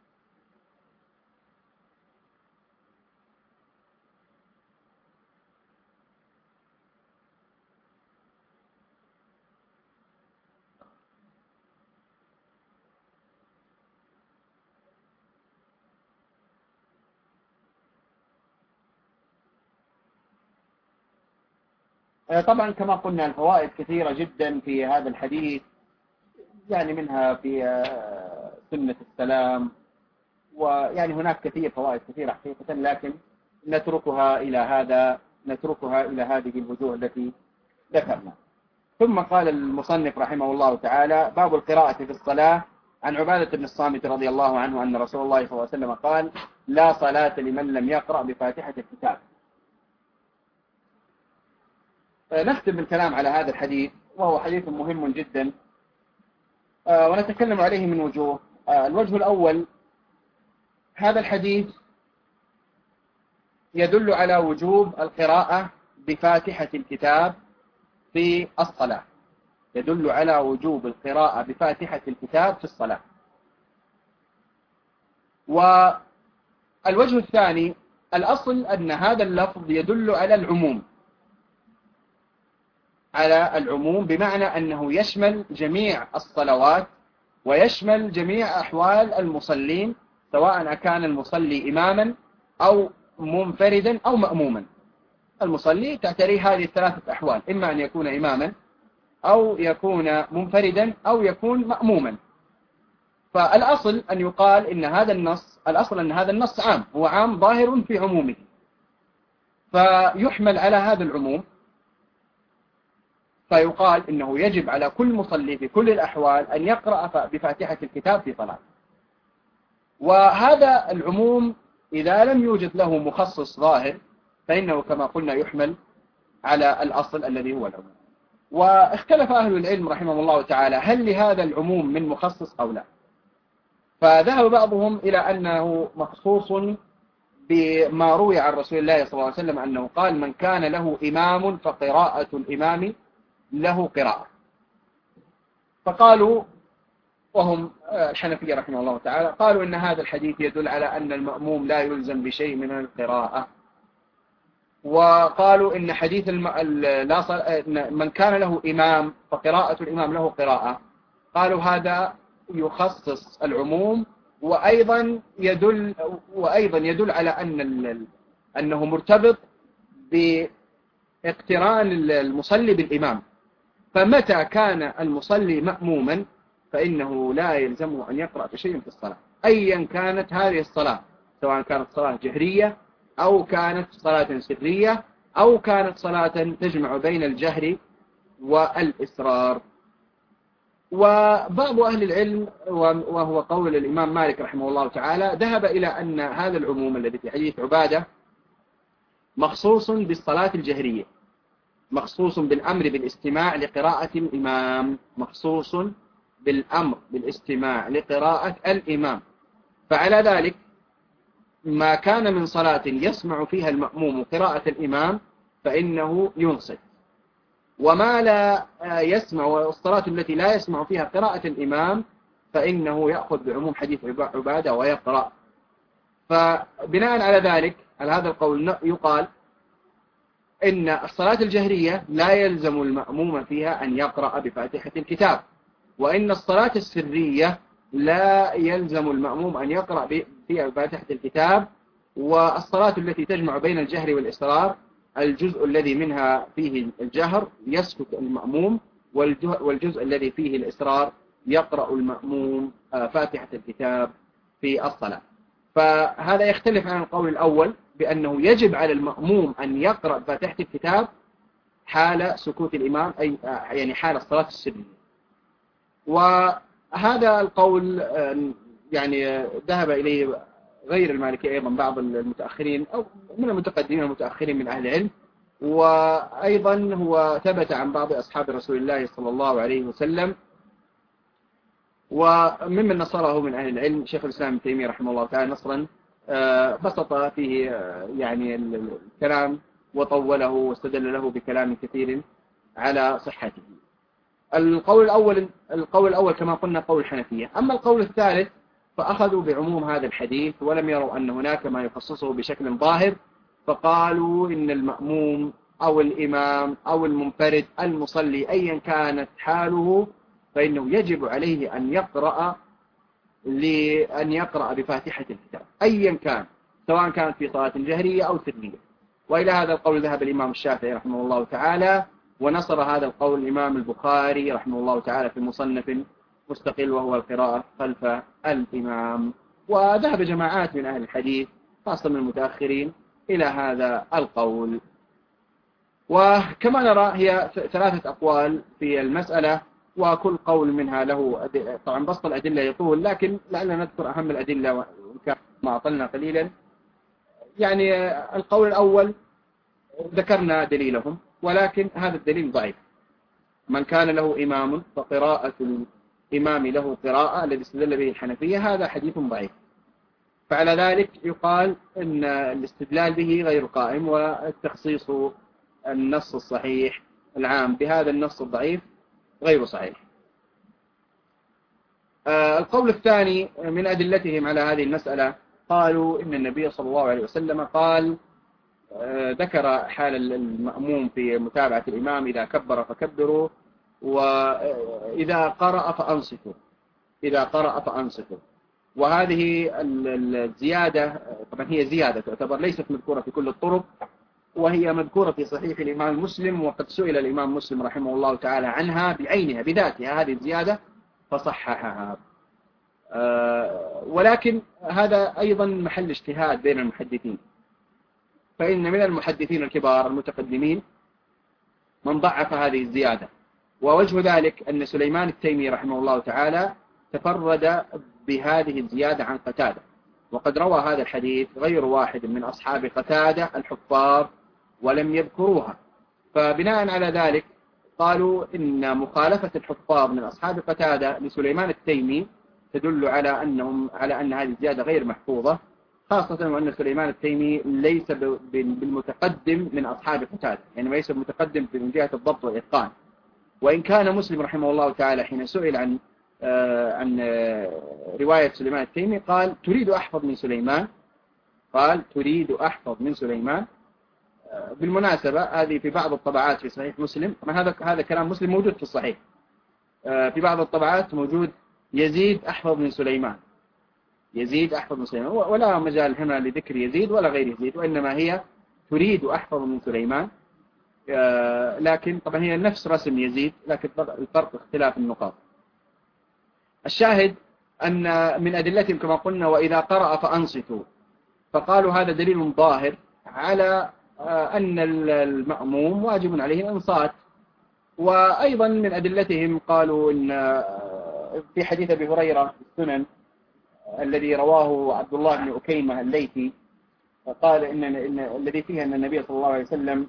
Speaker 1: طبعا كما قلنا الفوائد كثيرة جدا في هذا الحديث، يعني منها في سنة السلام، ويعني هناك كثير فوائد كثيرة حقيقة، لكن نتركها إلى هذا نتركها إلى هذه الوجوه التي ذكرنا. ثم قال المصنف رحمه الله تعالى: باب القراءة في الصلاة. عن عبادة بن الصامت رضي الله عنه أن رسول الله صلى الله عليه وسلم قال: لا صلاة لمن لم يقرأ بفاتحة الكتاب. نختم الكلام على هذا الحديث، وهو حديث مهم جدا، ونتكلم عليه من وجوه. الوجه الأول: هذا الحديث يدل على وجوب القراءة بفاتحة الكتاب في الصلاة، يدل على وجوب القراءة بفاتحة الكتاب في الصلاة. والوجه الثاني: الأصل أن هذا اللفظ يدل على العموم، على العموم بمعنى أنه يشمل جميع الصلوات ويشمل جميع أحوال المصلين، سواء كان المصلي إماما أو منفردا أو مأموما. المصلي تعتري هذه الثلاثة أحوال، إما أن يكون إماما أو يكون منفردا أو يكون مأموما. فالأصل أن يقال إن هذا النص الأصل أن هذا النص عام، هو عام ظاهر في عمومه، فيحمل على هذا العموم، فيقال إنه يجب على كل مصلي في كل الأحوال أن يقرأ بفاتحة الكتاب في صلاة. وهذا العموم إذا لم يوجد له مخصص ظاهر فإنه كما قلنا يحمل على الأصل الذي هو العموم. واختلف أهل العلم رحمه الله تعالى هل لهذا العموم من مخصص أو لا، فذهب بعضهم إلى أنه مخصوص بما روي عن رسول الله صلى الله عليه وسلم أنه قال: من كان له إمام فقراءة الإمام له قراءة. فقالوا، وهم الحنفية رحمه الله تعالى، قالوا إن هذا الحديث يدل على أن المأموم لا يلزم بشيء من القراءة. وقالوا إن حديث الم... لا صل... من كان له إمام فقراءة الإمام له قراءة، قالوا هذا يخصص العموم، وأيضا يدل وأيضا يدل على أن ال... أنه مرتبط باقتران المصلي بالإمام. فمتى كان المصلي مأموما فإنه لا يلزمه أن يقرأ بشيء في الصلاة، أيا كانت هذه الصلاة، سواء كانت صلاة جهرية أو كانت صلاة سرية أو كانت صلاة تجمع بين الجهر والإسرار. وبعض أهل العلم، وهو قول الإمام مالك رحمه الله تعالى، ذهب إلى أن هذا العموم الذي في حديث عبادة مخصوص بالصلاة الجهرية، مخصوص بالأمر بالاستماع لقراءة الإمام، مخصوص بالأمر بالاستماع لقراءة الإمام. فعلى ذلك ما كان من صلاة يسمع فيها المأموم قراءة الإمام فإنه ينصت، وما لا يسمع، والصلاة التي لا يسمع فيها قراءة الإمام فإنه يأخذ بعموم حديث عبادة ويقرأ. فبناء على ذلك، على هذا القول، يقال إن الصلاة الجهرية لا يلزم المأموم فيها أن يقرأ بفاتحة الكتاب، وإن الصلاة السرية لا يلزم المأموم أن يقرأ فيها بفاتحة الكتاب. والصلاة التي تجمع بين الجهر والإسرار، الجزء الذي منها فيه الجهر يسكت المأموم، والجزء الذي فيه الإسرار يقرأ المأموم فاتحة الكتاب في الصلاة. فهذا يختلف عن القول الأول بأنه يجب على المأموم أن يقرأ فاتحة الكتاب، حال سكوت الإمام، أي يعني حال الصلاة السرية. وهذا القول يعني ذهب إليه غير المالكي أيضا بعض المتأخرين أو من المتقدمين والمتأخرين من أهل العلم، وأيضا هو ثبت عن بعض أصحاب رسول الله صلى الله عليه وسلم. وممن نصره من أهل العلم شيخ الإسلام ابن تيمية رحمه الله تعالى نصرا بسط فيه يعني الكلام وطوله واستدل له بكلام كثير على صحته. القول الأول القول الأول كما قلنا قول الحنفية. أما القول الثالث فأخذوا بعموم هذا الحديث ولم يروا أن هناك ما يخصصه بشكل ظاهر، فقالوا إن المأموم أو الإمام أو المنفرد المصلي أيا كانت حاله فإنه يجب عليه أن يقرأ لأن يقرأ بفاتحة الكتاب أيا كان، سواء كانت في صلاة جهرية أو سرية. وإلى هذا القول ذهب الإمام الشافعي رحمه الله تعالى، ونصر هذا القول الإمام البخاري رحمه الله تعالى في مصنف مستقل وهو القراءة خلف الإمام. وذهب جماعات من أهل الحديث خاصة من المتأخرين إلى هذا القول. وكما نرى هي ثلاثة أقوال في المسألة، وكل قول منها له طبعا بسط الأدلة يطول، لكن لعلنا نذكر أهم الأدلة وكان ما أطلنا قليلا. يعني القول الأول ذكرنا دليلهم، ولكن هذا الدليل ضعيف. من كان له إمام فقراءة الإمام له قراءة الذي استدل به الحنفية، هذا حديث ضعيف. فعلى ذلك يقال أن الاستدلال به غير قائم، والتخصيص النص الصحيح العام بهذا النص الضعيف غير صحيح. القول الثاني من أدلتهم على هذه المسألة قالوا إن النبي صلى الله عليه وسلم قال ذكر حال المأموم في متابعة الإمام: إذا كبر فكبروا، وإذا قرأ فأنصتوا، إذا قرأ فأنصتوا. وهذه الزيادة طبعا هي زيادة تعتبر ليست مذكورة في كل الطرق، وهي مذكورة في صحيح الإمام مسلم، وقد سئل الإمام مسلم رحمه الله تعالى عنها بعينها بذاتها هذه الزيادة فصححها. ولكن هذا أيضا محل اجتهاد بين المحدثين، فإن من المحدثين الكبار المتقدمين من ضعف هذه الزيادة. ووجه ذلك أن سليمان التيمي رحمه الله تعالى تفرد بهذه الزيادة عن قتادة، وقد روى هذا الحديث غير واحد من أصحاب قتادة الحفاظ ولم يذكروها. فبناء على ذلك قالوا إن مخالفة الحفاظ من أصحاب قتادة لسليمان التيمي تدل على أنهم على أن هذه الزيادة غير محفوظة، خاصة وأن سليمان التيمي ليس بالمتقدم من أصحاب قتادة، يعني ليس متقدم من جهة الضبط والإتقان. وإن كان مسلم رحمه الله تعالى حين سئل عن عن رواية سليمان التيمي قال: تريد أحفظ من سليمان؟ قال: تريد أحفظ من سليمان. بالمناسبة هذه في بعض الطبعات في صحيح مسلم، هذا هذا كلام مسلم موجود في الصحيح، في بعض الطبعات موجود يزيد أحفظ من سليمان، يزيد أحفظ من سليمان، ولا مجال هنا لذكر يزيد ولا غير يزيد، وإنما هي تريد أحفظ من سليمان. لكن طبعا هي نفس رسم يزيد، لكن الفرق اختلاف النقاط. الشاهد أن من أدلتهم كما قلنا: وإذا قرأ فأنصتوا، فقالوا هذا دليل ظاهر على أن المأموم واجب عليه الإنصات. وأيضا من أدلتهم قالوا إن في حديث أبي هريرة في السنن الذي رواه عبد الله بن أكيمة الليثي، قال إن, إن الذي فيه أن النبي صلى الله عليه وسلم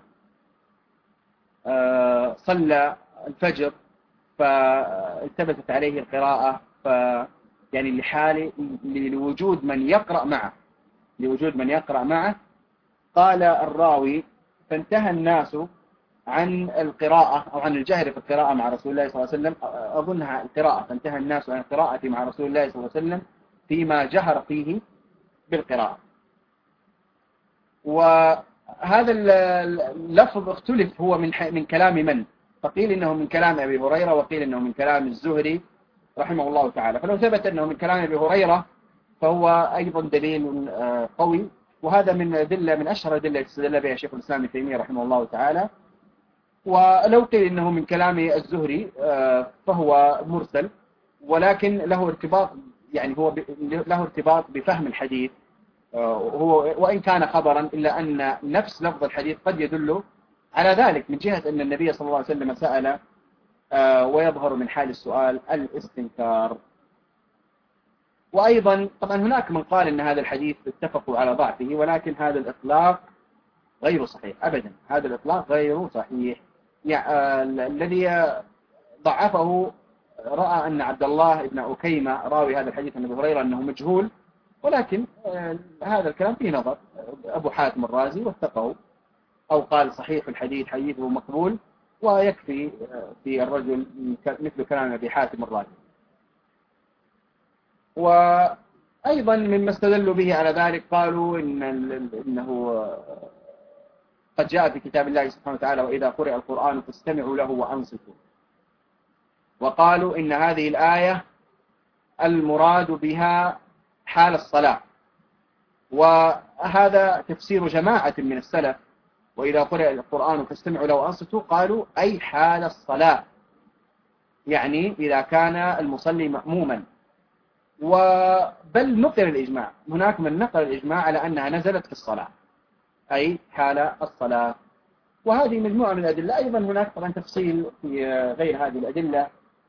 Speaker 1: صلى الفجر فالتبست عليه القراءة، ف يعني لحال لوجود من يقرأ معه لوجود من يقرأ معه قال الراوي: فانتهى الناس عن القراءة أو عن الجهر في القراءة مع رسول الله صلى الله عليه وسلم، أظنها القراءة، فانتهى الناس عن القراءة مع رسول الله صلى الله عليه وسلم فيما جهر فيه بالقراءة. وهذا اللفظ اختلف هو من من كلام من، فقيل إنه من كلام أبي هريرة، وقيل إنه من كلام الزهري رحمه الله تعالى. فلو ثبت أنه من كلام أبي هريرة فهو أيضا دليل قوي، وهذا من أدلة من أشهر أدلة استدل بها شيخ الإسلام ابن تيمية رحمه الله تعالى. ولو قيل إنه من كلام الزهري فهو مرسل، ولكن له ارتباط، يعني هو له ارتباط بفهم الحديث، هو وإن كان خبرا إلا أن نفس لفظ الحديث قد يدل على ذلك من جهة أن النبي صلى الله عليه وسلم سأل آه ويظهر من حال السؤال الاستنكار. وأيضا طبعا هناك من قال أن هذا الحديث اتفقوا على ضعفه، ولكن هذا الإطلاق غير صحيح أبدا، هذا الإطلاق غير صحيح. يعني آه الذي ضعفه رأى أن عبد الله بن أكيمة راوي هذا الحديث عن أبي هريرة أنه مجهول، ولكن آه هذا الكلام فيه نظر. أبو حاتم الرازي وثقه أو قال صحيح الحديث، حديثه مقبول، ويكفي في الرجل مثل كلام أبي حاتم الرازي. وأيضا مما استدلوا به على ذلك قالوا إن إنه قد جاء في كتاب الله سبحانه وتعالى وإذا قرئ القرآن فاستمعوا له وأنصتوا. وقالوا إن هذه الآية المراد بها حال الصلاة، وهذا تفسير جماعة من السلف. وإذا قرئ القرآن فاستمعوا له وأنصتوا قالوا أي حال الصلاة، يعني إذا كان المصلي مأموما. وبل نقل الإجماع، هناك من نقل الإجماع على أنها نزلت في الصلاة أي حال الصلاة. وهذه مجموعة من الأدلة. أيضا هناك طبعا تفصيل في غير هذه الأدلة،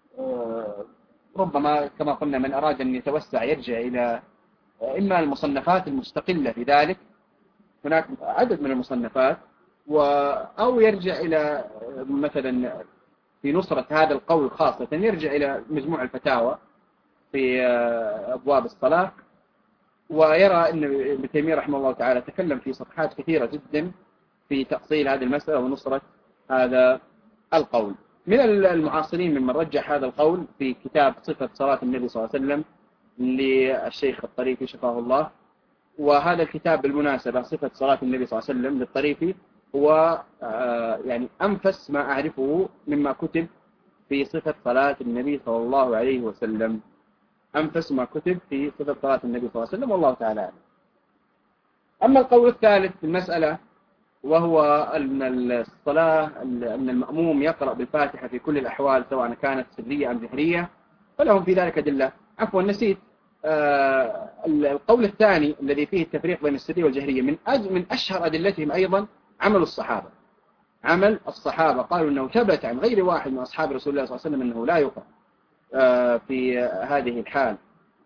Speaker 1: ربما كما قلنا من أراد أن يتوسع يرجع إلى إما المصنفات المستقلة في ذلك، هناك عدد من المصنفات، أو يرجع إلى مثلا في نصرة هذا القول خاصة يرجع إلى مجموع الفتاوى في أبواب الصلاة، ويرى أن ابن تيمية رحمه الله تعالى تكلم في صفحات كثيرة جدا في تأصيل هذه المسألة ونصرة هذا القول. من المعاصرين ممن رجح هذا القول في كتاب صفة صلاة النبي صلى الله عليه وسلم للشيخ الطريفي شفاه الله. وهذا الكتاب بالمناسبة صفة صلاة النبي صلى الله عليه وسلم للطريفي هو يعني أنفس ما أعرفه مما كتب في صفة صلاة النبي صلى الله عليه وسلم، أنفس ما كتب في صفة صلاة النبي صلى الله عليه وسلم، والله تعالى أعلم. أما القول الثالث في المسألة وهو أن الصلاة أن المأموم يقرأ بالفاتحة في كل الأحوال سواء كانت سرية أم جهرية، فلهم في ذلك أدلة. عفوا نسيت آه القول الثاني الذي فيه التفريق بين السرية والجهرية، من أج من أشهر أدلتهم أيضا عمل الصحابة. عمل الصحابة قالوا أنه ثبت عن غير واحد من أصحاب رسول الله صلى الله عليه وسلم أنه لا يقرأ آه في هذه الحال.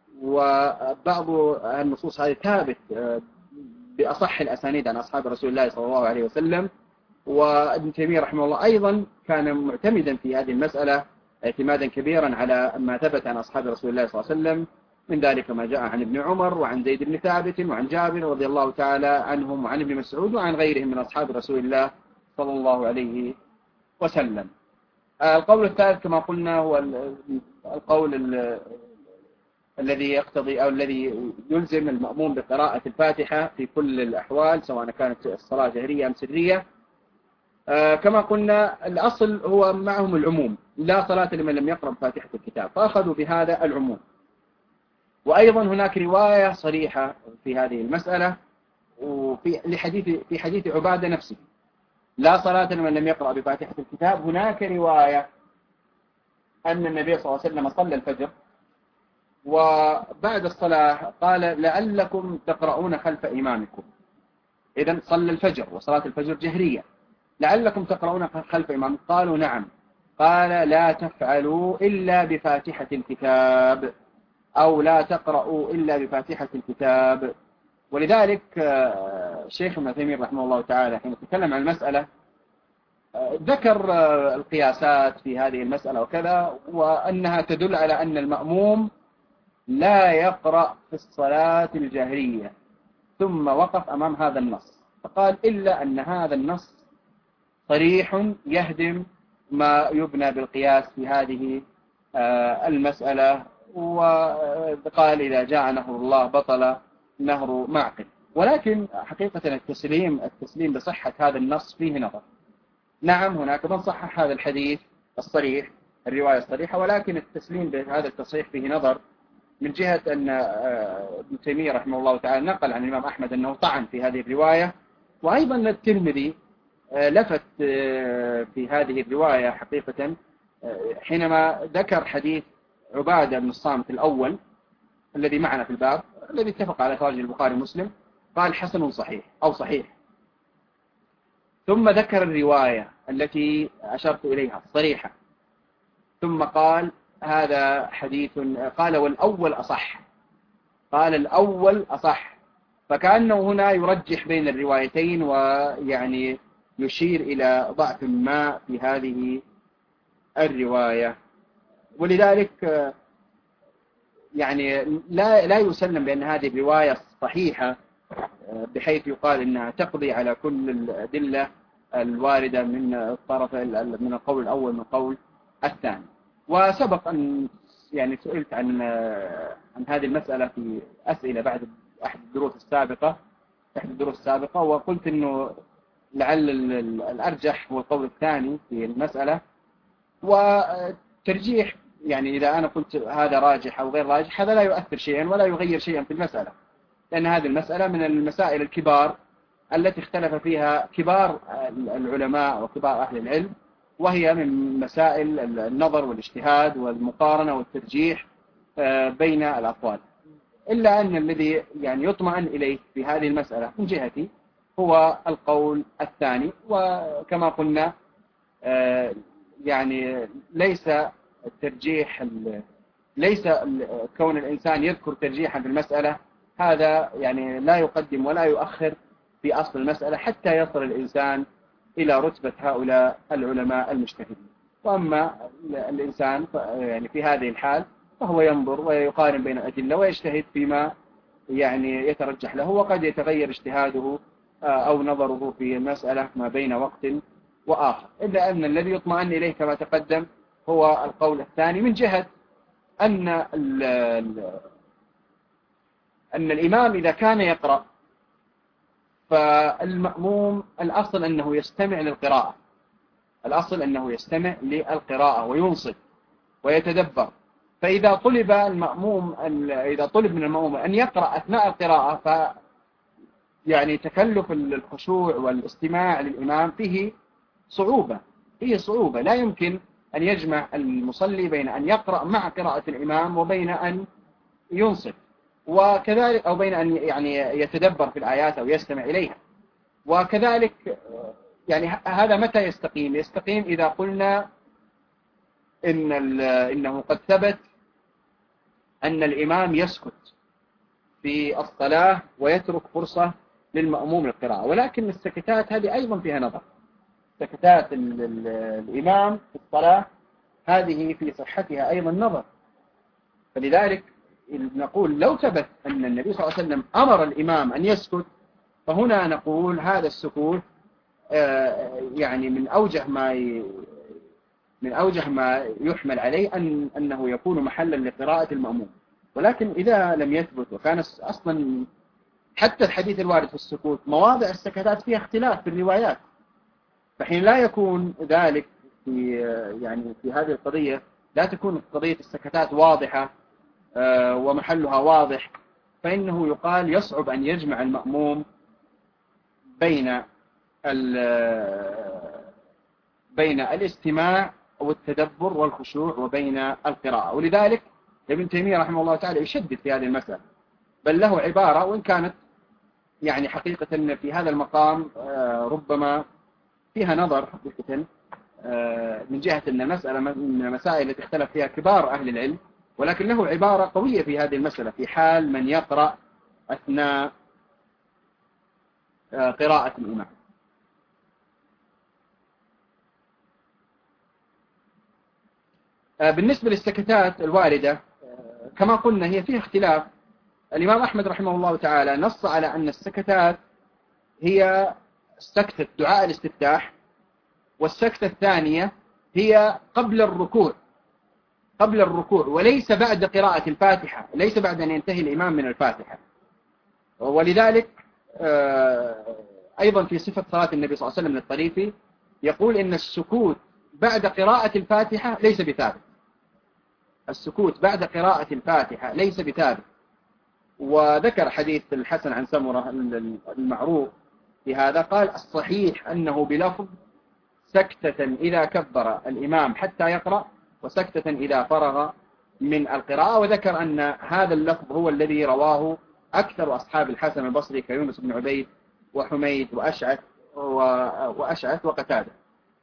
Speaker 1: وبعض النصوص هذه ثابت آه بأصح الأسانيد عن أصحاب رسول الله صلى الله عليه وسلم. وابن تيمية رحمه الله أيضا كان معتمدا في هذه المسألة اعتمادا كبيرا على ما ثبت عن أصحاب رسول الله صلى الله عليه وسلم، من ذلك ما جاء عن ابن عمر وعن زيد بن ثابت وعن جابر رضي الله تعالى عنهم وعن ابن مسعود وعن غيرهم من أصحاب رسول الله صلى الله عليه وسلم. القول الثالث كما قلنا هو القول الذي يقتضي أو الذي يلزم المأموم بقراءة الفاتحة في كل الأحوال سواء كانت الصلاة جهرية أم سرية. كما قلنا الأصل هو معهم العموم، لا صلاة لمن لم يقرأ فاتحة الكتاب، فأخذوا بهذا العموم. وأيضا هناك رواية صريحة في هذه المسألة وفي لحديث في حديث عبادة نفسه لا صلاة لمن لم يقرأ بفاتحة الكتاب. هناك رواية أن النبي صلى الله عليه وسلم صلى الفجر وبعد الصلاة قال لعلكم تقرؤون خلف إمامكم. إذن صلى الفجر وصلاة الفجر جهرية، لعلكم تقرؤون خلف إمامكم. قالوا نعم. قال لا تفعلوا إلا بفاتحة الكتاب أو لا تقرؤوا إلا بفاتحة الكتاب. ولذلك الشيخ ابن تيمية رحمه الله تعالى حين تكلم عن المسألة ذكر القياسات في هذه المسألة وكذا، وأنها تدل على أن المأموم لا يقرأ في الصلاة الجهرية، ثم وقف أمام هذا النص فقال إلا أن هذا النص صريح يهدم ما يبنى بالقياس في هذه المسألة، وقال إذا جاء نهر الله بطل نهر معقل. ولكن حقيقة التسليم التسليم بصحة هذا النص فيه نظر. نعم هناك من صحح هذا الحديث الصريح الرواية الصريحة، ولكن التسليم بهذا التصحيح فيه نظر من جهة أن ابن تيمية رحمه الله تعالى نقل عن الإمام أحمد أنه طعن في هذه الرواية. وأيضا الترمذي لفت في هذه الرواية حقيقة حينما ذكر حديث عبادة بن الصامت الأول الذي معنا في الباب الذي اتفق على إخراجه البخاري ومسلم، قال حسن صحيح أو صحيح. ثم ذكر الرواية التي أشرت إليها الصريحة، ثم قال هذا حديث، قال والأول أصح، قال الأول أصح، فكأنه هنا يرجح بين الروايتين ويعني يشير إلى ضعف ما في هذه الرواية. ولذلك يعني لا لا يسلم بأن هذه الرواية صحيحة بحيث يقال إنها تقضي على كل الأدلة الواردة من الطرف من القول الأول من القول الثاني. وسبق أن يعني سئلت عن عن هذه المسألة في أسئلة بعد أحد الدروس السابقة أحد الدروس السابقة وقلت إنه لعل الأرجح هو القول الثاني في المسألة، وترجيح يعني إذا أنا قلت هذا راجح أو غير راجح هذا لا يؤثر شيئا ولا يغير شيئا في المسألة، لأن هذه المسألة من المسائل الكبار التي اختلف فيها كبار العلماء وكبار أهل العلم، وهي من مسائل النظر والاجتهاد والمقارنة والترجيح بين الأقوال. إلا أن الذي يعني يطمئن إليه في هذه المسألة من جهتي هو القول الثاني، وكما قلنا يعني ليس الترجيح ليس كون الإنسان يذكر ترجيحا في المسألة هذا يعني لا يقدم ولا يؤخر في أصل المسألة حتى يصل الإنسان إلى رتبة هؤلاء العلماء المجتهدين. وأما الإنسان يعني في هذه الحال فهو ينظر ويقارن بين الأدلة ويجتهد فيما يعني يترجح له، وقد يتغير اجتهاده أو نظره في المسألة ما بين وقت وآخر. إلا أن الذي يطمئن إليه كما تقدم هو القول الثاني، من جهة أن أن الإمام إذا كان يقرأ فالمأموم الأصل أنه يستمع للقراءة، الأصل أنه يستمع للقراءة وينصت ويتدبر. فإذا طلب المأموم إذا طلب من المأموم أن يقرأ أثناء القراءة ف يعني تكلف الخشوع والاستماع للإمام فيه صعوبة فيه صعوبة لا يمكن أن يجمع المصلي بين أن يقرأ مع قراءة الإمام وبين أن ينصت، وكذلك أو بين أن يعني يتدبر في الآيات أو يستمع إليها. وكذلك يعني هذا متى يستقيم؟ يستقيم إذا قلنا إن إنه قد ثبت أن الإمام يسكت في الصلاة ويترك فرصة للمأموم للقراءة. ولكن السكتات هذه أيضا فيها نظر، سكتات الإمام في الصلاة هذه في صحتها أيضا نظر. فلذلك نقول لو ثبت أن النبي صلى الله عليه وسلم أمر الإمام أن يسكت فهنا نقول هذا السكوت يعني من أوجه ما من أوجه ما يحمل عليه أن أنه يكون محلا لقراءة المأموم. ولكن إذا لم يثبت وكان أصلا حتى الحديث الوارد في السكوت مواضع السكتات فيها اختلاف في الروايات، فحين لا يكون ذلك في يعني في هذه القضية لا تكون قضية السكتات واضحة ومحلها واضح، فإنه يقال يصعب أن يجمع المأموم بين بين الاستماع والتدبر والخشوع وبين القراءة. ولذلك ابن تيمية رحمه الله تعالى يشدد في هذه المسألة، بل له عبارة وإن كانت يعني حقيقة في هذا المقام ربما فيها نظر حقيقة من جهة أن المسألة من المسائل التي اختلف فيها كبار أهل العلم، ولكن له عبارة قوية في هذه المسألة في حال من يقرأ أثناء قراءة الإمام. بالنسبة للسكتات الواردة كما قلنا هي فيها اختلاف. الإمام أحمد رحمه الله تعالى نص على أن السكتات هي سكتة دعاء الاستفتاح، والسكتة الثانية هي قبل الركوع قبل الركوع وليس بعد قراءة الفاتحة، ليس بعد أن ينتهي الإمام من الفاتحة. ولذلك أيضا في صفة صلاة النبي صلى الله عليه وسلم الطريفي يقول إن السكوت بعد قراءة الفاتحة ليس بثابت، السكوت بعد قراءة الفاتحة ليس بثابت. وذكر حديث الحسن عن سمرة المعروف في هذا، قال الصحيح أنه بلفظ سكتة إذا كبر الإمام حتى يقرأ وسكتة إذا فرغ من القراءة. وذكر أن هذا اللفظ هو الذي رواه أكثر أصحاب الحسن البصري كيونس بن عبيد وحميد وأشعث وأشعث وقتادة.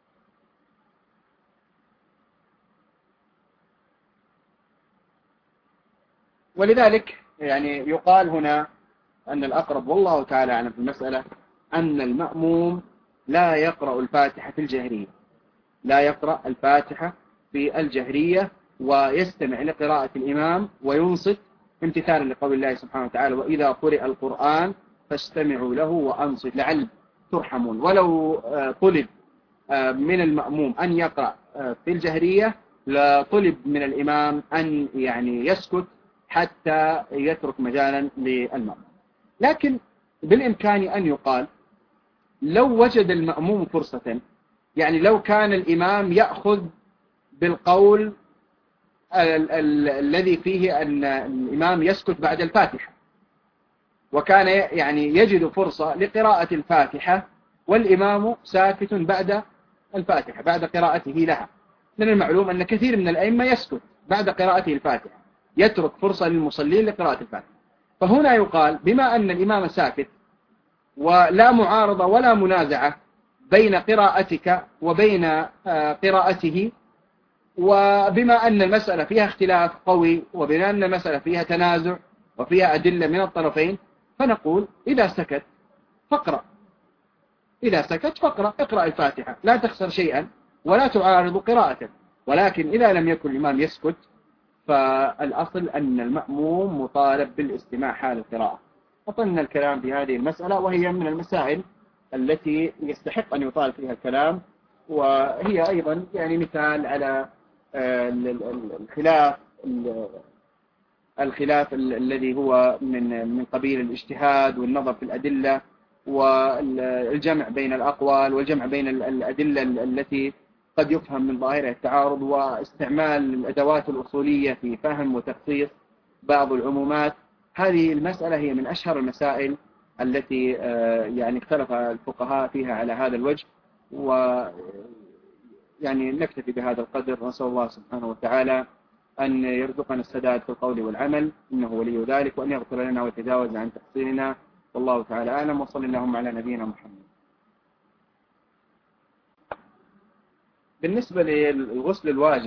Speaker 1: ولذلك يعني يقال هنا أن الأقرب والله تعالى أعلم في المسألة أن المأموم لا يقرأ الفاتحة في الجهرية، لا يقرأ الفاتحة في الجهرية ويستمع لقراءة الإمام وينصت امتثالا لقول الله سبحانه وتعالى: وإذا قرئ القرآن فاستمعوا له وأنصت لعل ترحمون. ولو طلب من المأموم أن يقرأ في الجهرية لطلب من الإمام أن يعني يسكت حتى يترك مجالا للمأموم. لكن بالإمكان أن يقال لو وجد المأموم فرصة، يعني لو كان الإمام يأخذ بالقول ال ال الذي فيه أن الإمام يسكت بعد الفاتحة، وكان يعني يجد فرصة لقراءة الفاتحة والإمام ساكت بعد الفاتحة بعد قراءته لها. من المعلوم أن كثير من الأئمة يسكت بعد قراءته الفاتحة، يترك فرصة للمصلين لقراءة الفاتحة. فهنا يقال بما أن الإمام ساكت ولا معارضة ولا منازعة بين قراءتك وبين قراءته، وبما أن المسألة فيها اختلاف قوي، وبما أن المسألة فيها تنازع وفيها أدلة من الطرفين، فنقول إذا سكت فاقرأ، إذا سكت فاقرأ، اقرأ الفاتحة، لا تخسر شيئا ولا تعارض قراءته. ولكن إذا لم يكن الإمام يسكت فالأصل أن المأموم مطالب بالاستماع حال القراءة. أطلنا الكلام في هذه المسألة، وهي من المسائل التي يستحق أن يطال فيها الكلام، وهي أيضا يعني مثال على الخلاف الخلاف الذي هو من من قبيل الاجتهاد والنظر في الأدلة والجمع بين الأقوال والجمع بين الأدلة التي قد يفهم من ظاهرها التعارض، واستعمال الأدوات الأصولية في فهم وتخصيص بعض العمومات. هذه المسألة هي من أشهر المسائل التي يعني اختلف الفقهاء فيها على هذا الوجه، ويعني نكتفي بهذا القدر، ونسأل الله سبحانه وتعالى أن يرزقنا السداد في القول والعمل، إنه ولي ذلك، وأن يغفر لنا ويتجاوز عن تقصيرنا، والله تعالى أعلم. وصلى اللهم على نبينا محمد. بالنسبة للغسل الواجب